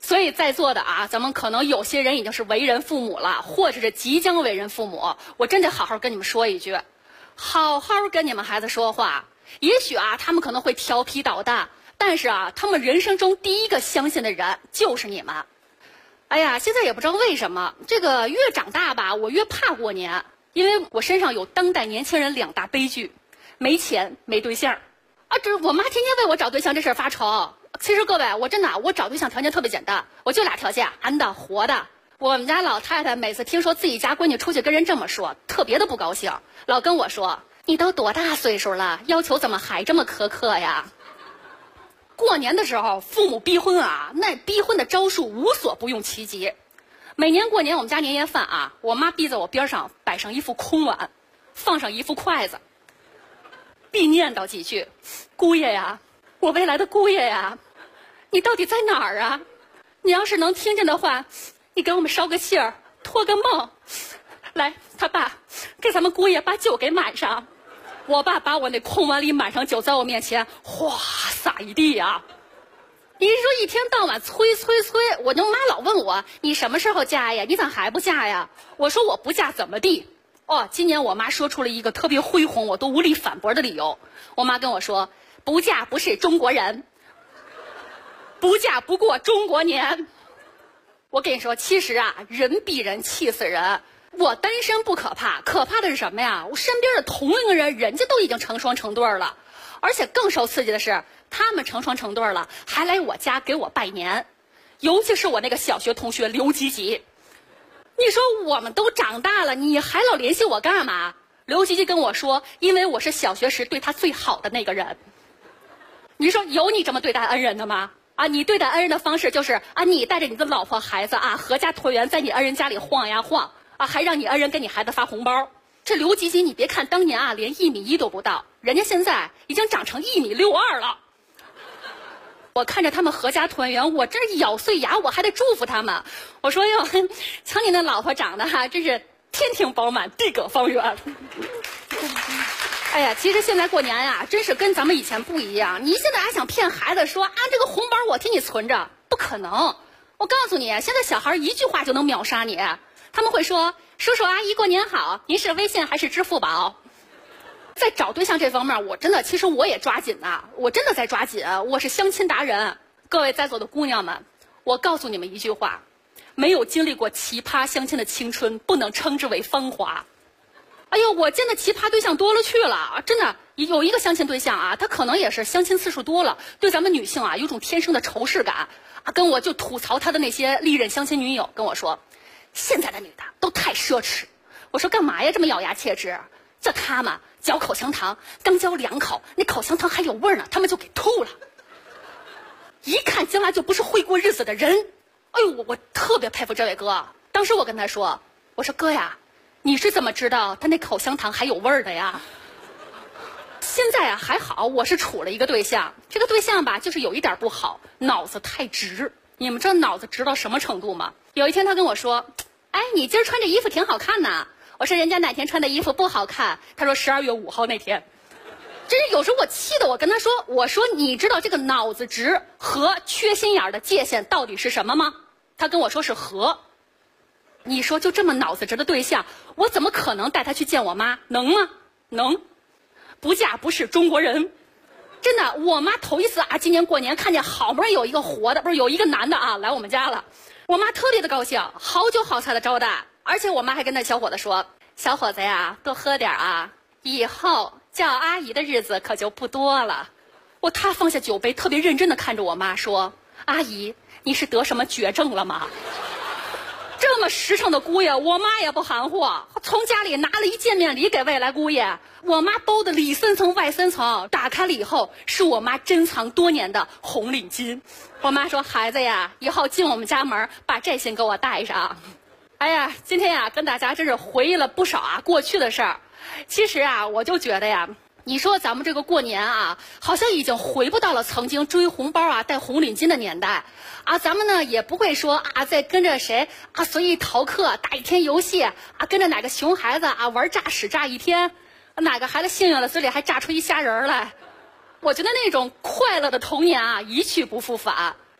S5: 所以在座的啊，咱们可能有些人已经是为人父母了，或者是即将为人父母。我真得好好跟你们说一句，好好跟你们孩子说话。也许啊，他们可能会调皮捣蛋，但是啊，他们人生中第一个相信的人就是你们。哎呀，现在也不知道为什么，这个越长大吧，我越怕过年，因为我身上有当代年轻人2大悲剧：没钱、没对象。啊，这我妈天天为我找对象这事儿发愁。其实各位，我真的，我找对象条件特别简单，我就2条件：男的、活的。我们家老太太每次听说自己家闺女出去跟人这么说，特别的不高兴，老跟我说：“你都多大岁数了，要求怎么还这么苛刻呀？”过年的时候，父母逼婚啊，那逼婚的招数无所不用其极。每年过年，我们家年夜饭啊，我妈逼在我边上摆上一副空碗，放上一副筷子，必念叨几句：“姑爷呀，我未来的姑爷呀，你到底在哪儿啊？你要是能听见的话，你给我们捎个信儿，托个梦。来，他爸，给咱们姑爷把酒给满上。”我爸把我那空碗里满上酒，在我面前哗洒一地啊！你说一天到晚催，我妈老问我：“你什么时候嫁呀？你咋还不嫁呀？”我说：“我不嫁怎么地？”哦，今年我妈说出了一个特别恢宏，我都无力反驳的理由。我妈跟我说：“不嫁不是中国人，不嫁不过中国年。”我跟你说，其实啊，人逼人气死人。我单身不可怕，可怕的是什么呀？我身边的同龄人，人家都已经成双成对了，而且更受刺激的是，他们成双成对了，还来我家给我拜年。尤其是我那个小学同学刘吉吉，你说我们都长大了，你还老联系我干嘛？刘吉吉跟我说，因为我是小学时对他最好的那个人。你说有你这么对待恩人的吗？啊，你对待恩人的方式就是啊，你带着你的老婆孩子啊，合家团圆，在你恩人家里晃呀晃。啊，还让你恩人给你孩子发红包。这刘吉吉，你别看当年啊连1.1米都不到，人家现在已经长成1.62米了。我看着他们合家团圆，我真是咬碎牙，我还得祝福他们。我说哟，瞧你那老婆长得哈，真是天庭饱满，地阁方圆。哎呀，其实现在过年呀，真是跟咱们以前不一样。你现在还想骗孩子说啊，这个红包我替你存着，不可能。我告诉你，现在小孩一句话就能秒杀你。他们会说：“叔叔阿姨过年好，您是微信还是支付宝？”在找对象这方面，其实我也抓紧呐，我真的在抓紧，我是相亲达人。各位在座的姑娘们，我告诉你们一句话：没有经历过奇葩相亲的青春，不能称之为芳华。哎呦，我见的奇葩对象多了去了，真的有一个相亲对象啊，他可能也是相亲次数多了，对咱们女性啊有种天生的仇视感啊，跟我就吐槽他的那些历任相亲女友，跟我说。现在的女的都太奢侈，我说干嘛呀这么咬牙切齿？就他们嚼口香糖，刚嚼2口，那口香糖还有味儿呢，他们就给吐了。一看将来就不是会过日子的人。哎呦，我特别佩服这位哥。当时我跟他说，我说哥呀，你是怎么知道他那口香糖还有味儿的呀？现在啊还好，我是处了一个对象，这个对象吧就是有一点不好，脑子太直。你们知道脑子直到什么程度吗？有一天他跟我说：“哎，你今儿穿这衣服挺好看呐。”我说：“人家哪天穿的衣服不好看？”他说：“12月5号那天。”真是有时候我气得我跟他说：“我说你知道这个脑子直和缺心眼的界限到底是什么吗？”他跟我说是和。你说就这么脑子直的对象，我怎么可能带他去见我妈？能吗？能。不嫁不是中国人。真的，我妈头一次啊，今年过年看见好不容易有一个活的，不是有一个男的啊来我们家了，我妈特别的高兴，好酒好菜的招待，而且我妈还跟那小伙子说：“小伙子呀，多喝点啊，以后叫阿姨的日子可就不多了。”他放下酒杯，特别认真的看着我妈说：“阿姨，你是得什么绝症了吗？”这么实诚的姑爷，我妈也不含糊，从家里拿了一见面礼给未来姑爷。我妈包的里3层外3层，打开了以后是我妈珍藏多年的红领巾。我妈说：“孩子呀，以后进我们家门把这些给我带上。”哎呀，今天呀跟大家真是回忆了不少啊过去的事儿。其实啊，我就觉得呀，你说咱们这个过年啊，好像已经回不到了曾经追红包啊带红领巾的年代啊。咱们呢也不会说啊再跟着谁啊随意逃课打一天游戏啊，跟着哪个熊孩子啊玩炸屎炸一天，哪个孩子幸运了嘴里还炸出一虾仁来。我觉得那种快乐的童年啊一去不复返。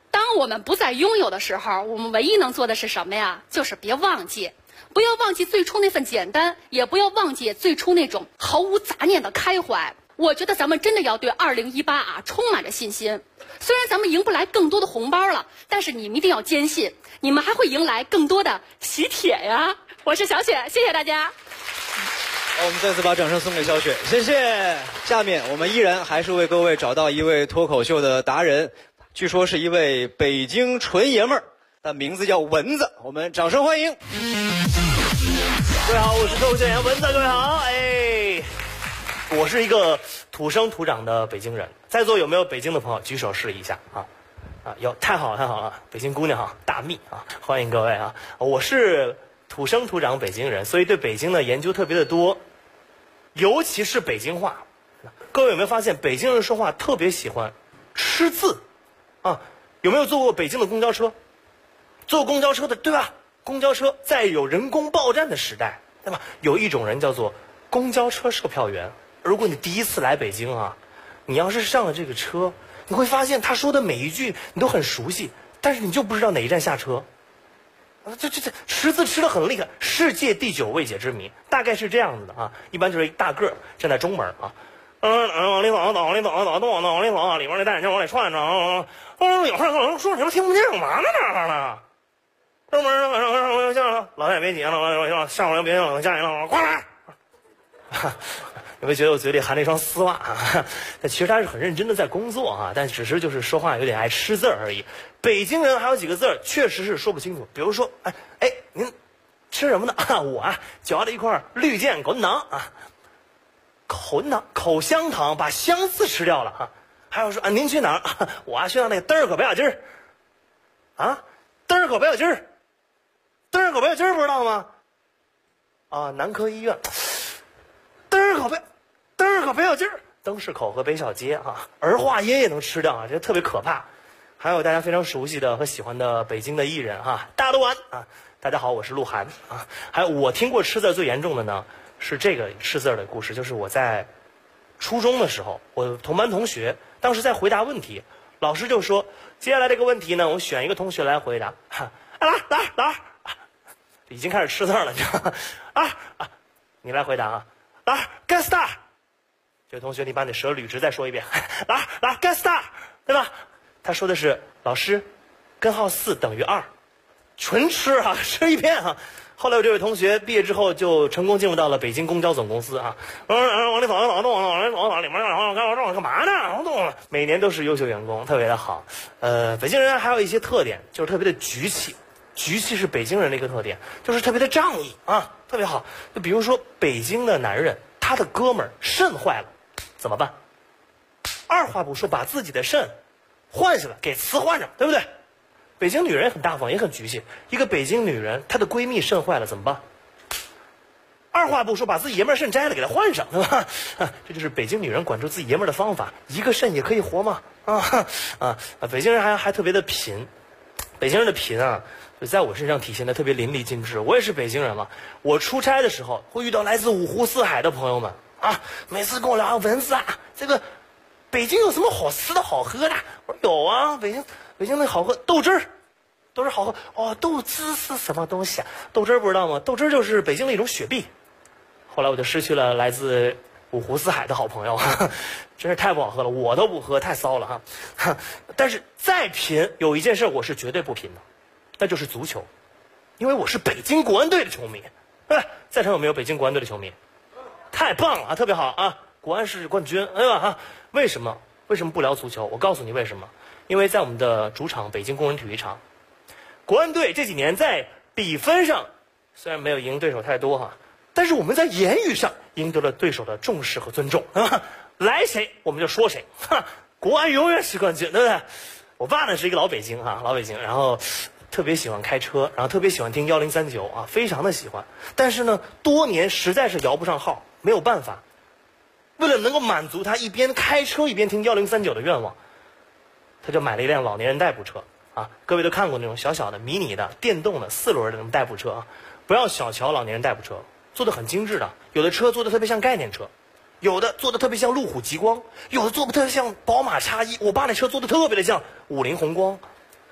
S5: 当我们不再拥有的时候，我们唯一能做的是什么呀？就是别忘记，不要忘记最初那份简单，也不要忘记最初那种毫无杂念的开怀。我觉得咱们真的要对2018啊充满着信心。虽然咱们赢不来更多的红包了，但是你们一定要坚信，你们还会迎来更多的喜帖呀！我是小雪，谢谢大家。
S12: 好，我们再次把掌声送给小雪，谢谢。下面我们依然还是为各位找到一位脱口秀的达人，据说是一位北京纯爷们儿，但名字叫蚊子，我们掌声欢迎。
S20: 各位好，我是脱口秀演员蚊子，各位好。我是一个土生土长的北京人，在座有没有北京的朋友举手示意一下啊？有，太好了太好了，北京姑娘哈，大蜜啊，欢迎各位啊！我是土生土长北京人，所以对北京的研究特别的多，尤其是北京话。各位有没有发现，北京人说话特别喜欢吃字啊？有没有坐过北京的公交车？坐公交车的对吧？公交车在有人工报站的时代，对吧？有一种人叫做公交车售票员。如果你第一次来北京啊，你要是上了这个车，你会发现他说的每一句你都很熟悉，但是你就不知道哪一站下车。这识字吃得很厉害，世界第9未解之谜，大概是这样子的啊。一般就是一大个站在中门啊，往里走，往里走，往里走，里面那戴眼镜往里串着，有事说什么听不见，干嘛呢？中门老太别急了，上来别了，下来了，快来！有没有觉得我嘴里含了一双丝袜啊？但其实他是很认真的在工作啊，但只是就是说话有点爱吃字而已。北京人还有几个字确实是说不清楚，比如说，您吃什么呢？我嚼了一块绿箭口香糖啊，口香糖把香字吃掉了啊。还有说您去哪儿？我去到那个嘚儿口白小鸡儿啊，嘚儿口白小鸡儿，嘚儿口白小鸡儿不知道吗？啊，男科医院。嘚儿口北小鸡儿，灯市口和北小街啊，儿化音也能吃掉啊，这特别可怕。还有大家非常熟悉的和喜欢的北京的艺人哈，大肚丸啊，大家好，我是鹿晗啊。还有我听过吃字最严重的呢，是这个吃字的故事，就是我在初中的时候，我同班同学当时在回答问题，老师就说接下来这个问题呢，我选一个同学来回答。来，已经开始吃字了，你知道吗？你来回答啊。来 ，get star， 这位同学，你把你舌捋直再说一遍。来 ，get star， 对吧？他说的是老师，根号4等于2，纯吃啊，吃一片啊。后来我这位同学毕业之后就成功进入到了北京公交总公司啊。往里走，里面干嘛呢？每年都是优秀员工，特别的好。北京人还有一些特点，就是特别的局气。局气是北京人的一个特点，就是特别的仗义啊，特别好。就比如说北京的男人，他的哥们儿肾坏了，怎么办？二话不说把自己的肾换下来，给瓷换上，对不对？北京女人也很大方，也很局气。一个北京女人，她的闺蜜肾坏了怎么办？二话不说把自己爷们儿肾摘了，给她换上，对吧？这就是北京女人管住自己爷们儿的方法。一个肾也可以活吗？北京人还特别的贫，北京人的贫啊。就在我身上体现的特别淋漓尽致。我也是北京人嘛，我出差的时候会遇到来自五湖四海的朋友们啊，每次跟我聊蚊子啊，这个北京有什么好吃的好喝的？我说有啊，北京那好喝豆汁儿，豆汁儿好喝哦。豆汁是什么东西啊？豆汁儿不知道吗？豆汁儿就是北京的一种雪碧。后来我就失去了来自五湖四海的好朋友，真是太不好喝了，我都不喝，太骚了哈。但是再贫，有一件事我是绝对不贫的。那就是足球，因为我是北京国安队的球迷。在场有没有北京国安队的球迷？太棒了，特别好啊！国安是冠军，对吧？为什么不聊足球？我告诉你为什么。因为在我们的主场北京工人体育场，国安队这几年在比分上虽然没有赢对手太多但是我们在言语上赢得了对手的重视和尊重。来谁我们就说谁，国安永远是冠军，对不对？我爸呢是一个老北京，然后特别喜欢开车，然后特别喜欢听1039啊，非常的喜欢。但是呢，多年实在是摇不上号，没有办法。为了能够满足他一边开车一边听1039的愿望，他就买了一辆老年人代步车啊。各位都看过那种小小的迷你的电动的4轮的那种代步车啊，不要小瞧老年人代步车，做的很精致的。有的车做的特别像概念车，有的做的特别像路虎极光，有的做的特别像宝马X1。我爸那车做的特别的像50宏光。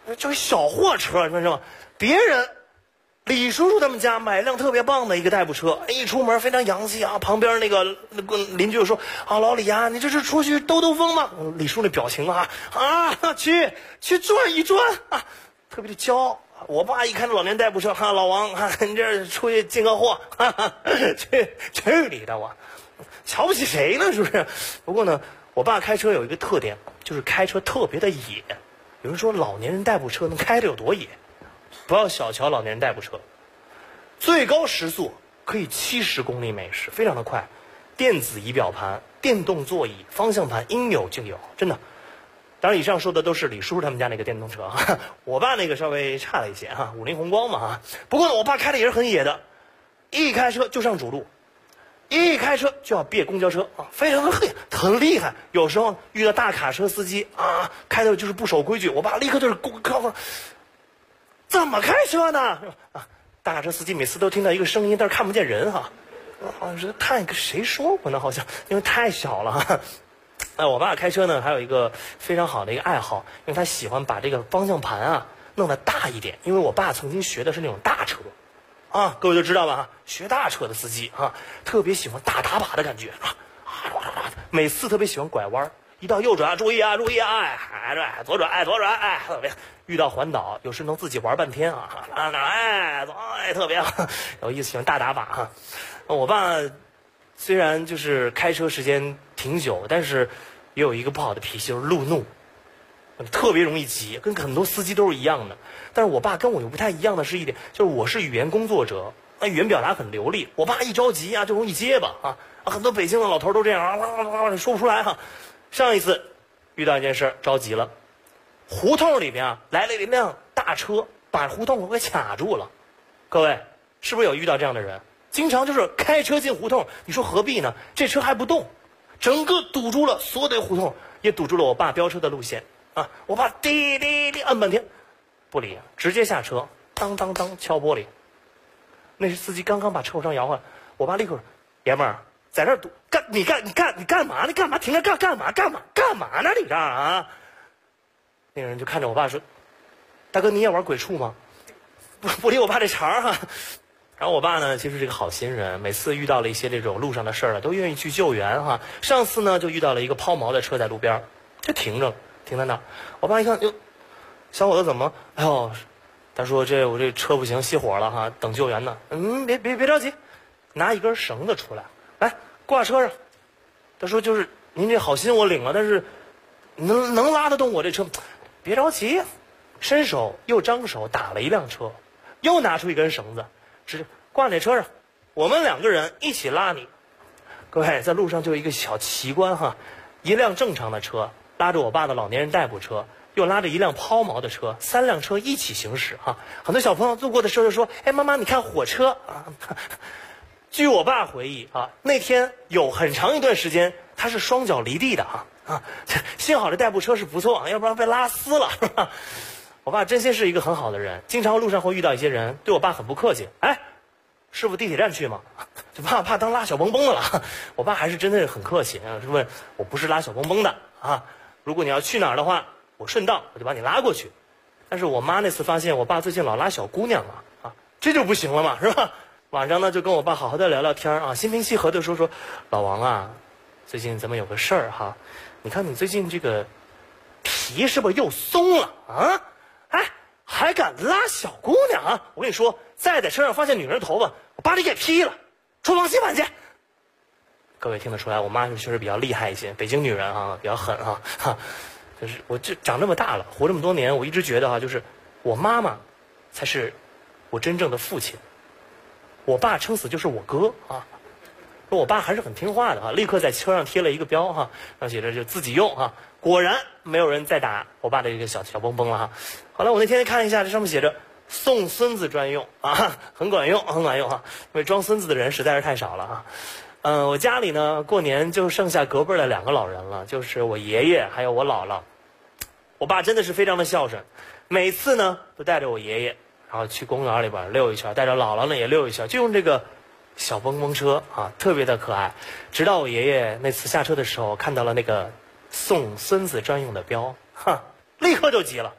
S20: 就是小货车，你知道吗？别人李叔叔他们家买辆特别棒的一个代步车，一出门非常洋气啊。旁边那个邻居就说：“啊，老李啊，你这是出去兜兜风吗？”李叔那表情啊，去转一转啊，特别的骄傲。我爸一看这老年代步车，老王你这出去进个货，去你的我，瞧不起谁呢？是不是？不过呢，我爸开车有一个特点，就是开车特别的野。有人说老年人代步车能开得有多野？不要小瞧老年人代步车，最高时速可以70公里每时，非常的快。电子仪表盘、电动座椅、方向盘应有尽有，真的。当然，以上说的都是李叔叔他们家那个电动车，我爸那个稍微差了一些哈，50宏光嘛。不过呢，我爸开的也是很野的，一开车就上主路，一开车就要别公交车啊，非常的很厉害。有时候遇到大卡车司机啊，开的就是不守规矩，我爸立刻就是告诉怎么开车呢？啊，大卡车司机每次都听到一个声音，但是看不见人哈。好像太谁说过呢？好像因为太小了哈。我爸开车呢，还有一个非常好的一个爱好，因为他喜欢把这个方向盘啊弄得大一点。因为我爸曾经学的是那种大车，啊，各位都知道吧？学大车的司机啊，特别喜欢大打把的感觉啊，每次特别喜欢拐弯，一到右转注意啊，左转特别。遇到环岛，有时能自己玩半天啊，特别有意思，喜欢大打把哈。我爸虽然就是开车时间挺久，但是也有一个不好的脾气，就是路怒，特别容易急，跟很多司机都是一样的。但是我爸跟我又不太一样的是一点，就是我是语言工作者，语言表达很流利。我爸一着急啊，就容易结巴啊，很多北京的老头都这样啊，说不出来哈。上一次遇到一件事，着急了，胡同里边啊来了一辆大车，把胡同给卡住了。各位是不是有遇到这样的人？经常就是开车进胡同，你说何必呢？这车还不动，整个堵住了所有的胡同，也堵住了我爸飙车的路线啊！我爸滴滴滴按半天不理，直接下车，当当当敲玻璃。那是司机刚刚把车窗摇下来，我爸立刻说：“爷们儿，在这儿堵你干嘛？你干嘛停着干嘛呢？你这儿啊？”那个人就看着我爸说：“大哥，你也玩鬼畜吗？”不理我爸这茬哈。然后我爸呢，其实是个好心人，每次遇到了一些这种路上的事儿了，都愿意去救援哈。上次呢，就遇到了一个抛锚的车在路边，就停在那儿。我爸一看，哟，小伙子怎么？哎呦，他说我这车不行，熄火了哈，等救援呢。别着急，拿一根绳子出来，来挂车上。他说就是您这好心我领了，但是能拉得动我这车？别着急，伸手又张手打了一辆车，又拿出一根绳子。是挂在车上，我们2个人一起拉你。各位，在路上就有一个小奇观哈，一辆正常的车拉着我爸的老年人代步车，又拉着一辆抛锚的车，3辆车一起行驶哈。很多小朋友路过的时候就说：“哎，妈妈，你看火车啊！”据我爸回忆啊，那天有很长一段时间他是双脚离地的啊，幸好这代步车是不错，要不然被拉撕了是吧？我爸真心是一个很好的人，经常路上会遇到一些人对我爸很不客气。哎，师傅地铁站去吗？就怕当拉小蹦蹦的了。我爸还是真的是很客气，就问我不是拉小蹦蹦的啊。如果你要去哪儿的话，我顺道我就把你拉过去。但是我妈那次发现我爸最近老拉小姑娘了啊，这就不行了嘛，是吧？晚上呢就跟我爸好好的聊聊天啊，心平气和的说老王啊，最近咱们有个事儿哈，你看你最近这个皮是不是又松了啊？哎，还敢拉小姑娘啊！我跟你说，再在车上发现女人的头发，我把你给劈了，厨房洗碗去。各位听得出来，我妈是确实比较厉害一些，北京女人啊，比较狠啊，就是我这长这么大了，活这么多年，我一直觉得就是我妈妈才是我真正的父亲，我爸撑死就是我哥啊。我爸还是很听话的啊，立刻在车上贴了一个标哈，上写着就自己用哈。果然没有人再打我爸的一个小蹦蹦了哈。好了，我那天看一下，这上面写着送孙子专用啊，很管用哈，因为装孙子的人实在是太少了哈。我家里呢过年就剩下隔辈的2个老人了，就是我爷爷还有我姥姥。我爸真的是非常的孝顺，每次呢都带着我爷爷，然后去公园里边溜一圈，带着姥姥呢也溜一圈，就用这个小蹦蹦车啊，特别的可爱。直到我爷爷那次下车的时候看到了那个送孙子专用的标，立刻就急了，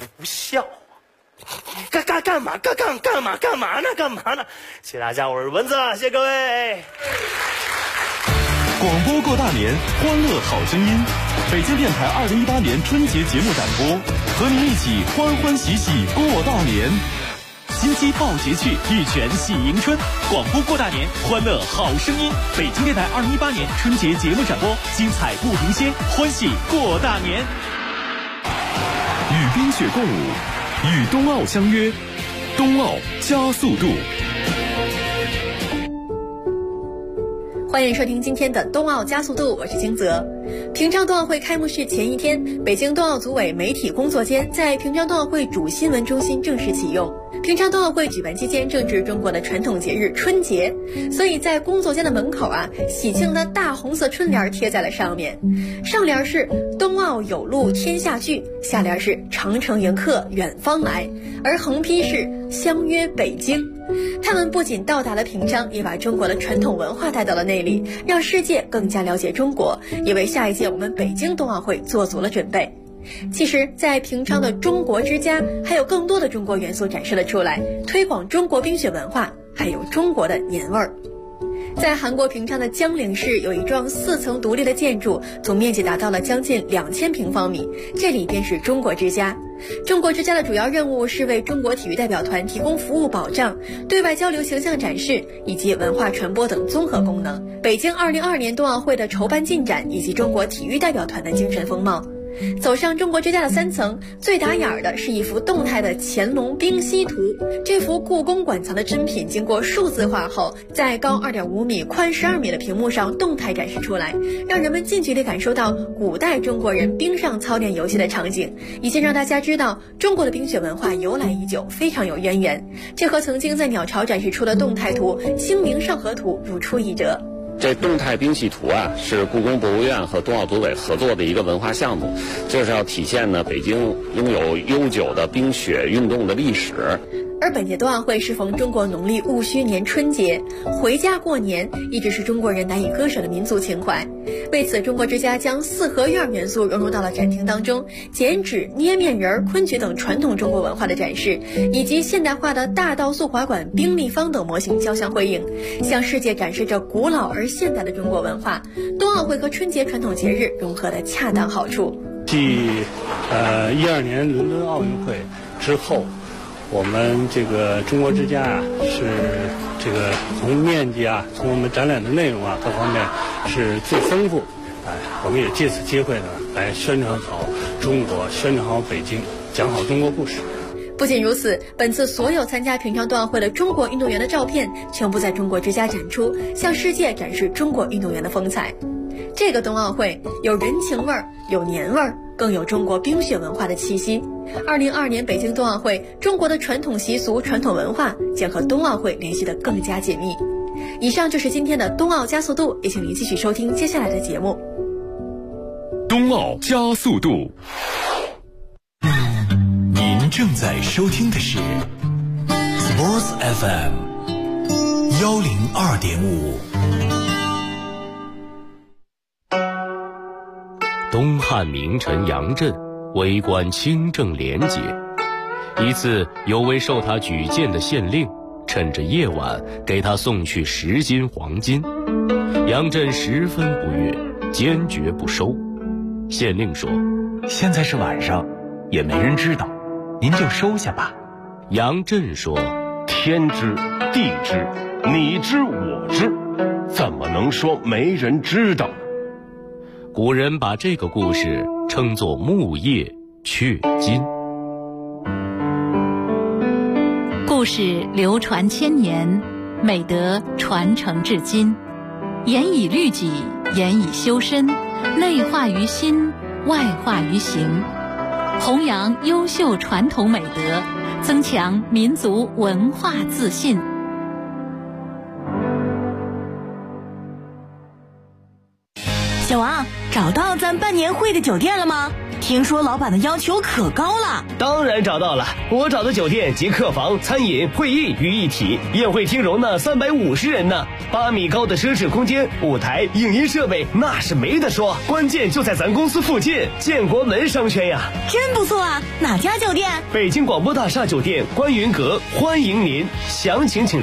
S20: 不孝啊！干嘛呢？谢谢大家，我是蚊子，谢谢各位。
S4: 广播过大年，欢乐好声音。北京电台2018年春节节目展播，和您一起欢欢喜喜过大年。金鸡报捷去，玉泉喜迎春。广播过大年，欢乐好声音。北京电台2018年春节节目展播，精彩不停歇，欢喜过大年。与冰雪共舞，与冬奥相约，冬奥加速度。
S21: 欢迎收听今天的冬奥加速度，我是金泽。平昌冬奥会开幕式前一天，北京冬奥组委媒体工作间在平昌冬奥会主新闻中心正式启用。平昌冬奥会举办期间正值中国的传统节日春节，所以在工作间的门口喜庆的大红色春联贴在了上面。上联是冬奥有路天下聚，下联是长城迎客远方来，而横批是相约北京。他们不仅到达了平昌，也把中国的传统文化带到了那里，让世界更加了解中国，也为下一届我们北京冬奥会做足了准备。其实在平昌的中国之家还有更多的中国元素展示了出来，推广中国冰雪文化，还有中国的年味儿。在韩国平昌的江陵市有一幢4层独立的建筑，总面积达到了将近2000平方米，这里便是中国之家。中国之家的主要任务是为中国体育代表团提供服务保障、对外交流形象展示以及文化传播等综合功能。北京2022年冬奥会的筹办进展以及中国体育代表团的精神风貌。走上中国之家的3层，最打眼的是一幅动态的乾隆冰溪图。这幅故宫馆藏的珍品经过数字化后，在高2.5米、宽12米的屏幕上动态展示出来，让人们近距离感受到古代中国人冰上操练游戏的场景，以及让大家知道中国的冰雪文化由来已久，非常有渊源。这和曾经在鸟巢展示出的动态图《清明上河图》如出一辙。
S22: 这动态冰系图是故宫博物院和冬奥组委合作的一个文化项目，就是要体现呢北京拥有悠久的冰雪运动的历史。
S21: 而本届冬奥会适逢中国农历戊戌年春节，回家过年一直是中国人难以割舍的民族情怀。为此，中国之家将4合院元素融入到了展厅当中，剪纸、捏面人、昆曲等传统中国文化的展示，以及现代化的大道速滑馆、冰立方等模型交相辉映，向世界展示着古老而现代的中国文化。冬奥会和春节传统节日融合的恰当好处。
S23: 继12年伦敦奥运会之后，我们这个中国之家是这个从面积从我们展览的内容各方面是最丰富。我们也借此机会呢，来宣传好中国，宣传好北京，讲好中国故事。
S21: 不仅如此，本次所有参加平昌冬奥会的中国运动员的照片全部在中国之家展出，向世界展示中国运动员的风采。这个冬奥会有人情味儿，有年味儿，更有中国冰雪文化的气息。2022年北京冬奥会，中国的传统习俗、传统文化将和冬奥会联系得更加紧密。以上就是今天的冬奥加速度，也请您继续收听接下来的节目。
S4: 冬奥加速度。
S1: 您正在收听的是 Sports FM 102.5。
S24: 东汉名臣杨震为官清正廉洁，一次有位受他举荐的县令趁着夜晚给他送去10斤黄金，杨震十分不悦，坚决不收。县令说：
S1: 现在是晚上，也没人知道，您就收下吧。
S24: 杨震说：
S25: 天知地知，你知我知，怎么能说没人知道？
S24: 古人把这个故事称作木叶雀金。
S26: 故事流传千年，美德传承至今，严以律己，严以修身，内化于心，外化于行，弘扬优秀传统美德，增强民族文化自信。
S27: 小王，找到咱办年会的酒店了吗？
S2: 听说老板的要求可高了。
S3: 当然找到了，我找的酒店集客房、餐饮、会议于一体，宴会厅容纳350人呢，8米高的奢侈空间，舞台、影音设备那是没得说，关键就在咱公司附近，建国门商圈呀。
S2: 真不错啊，哪家酒店？
S3: 北京广播大厦酒店观云阁，欢迎您，详情请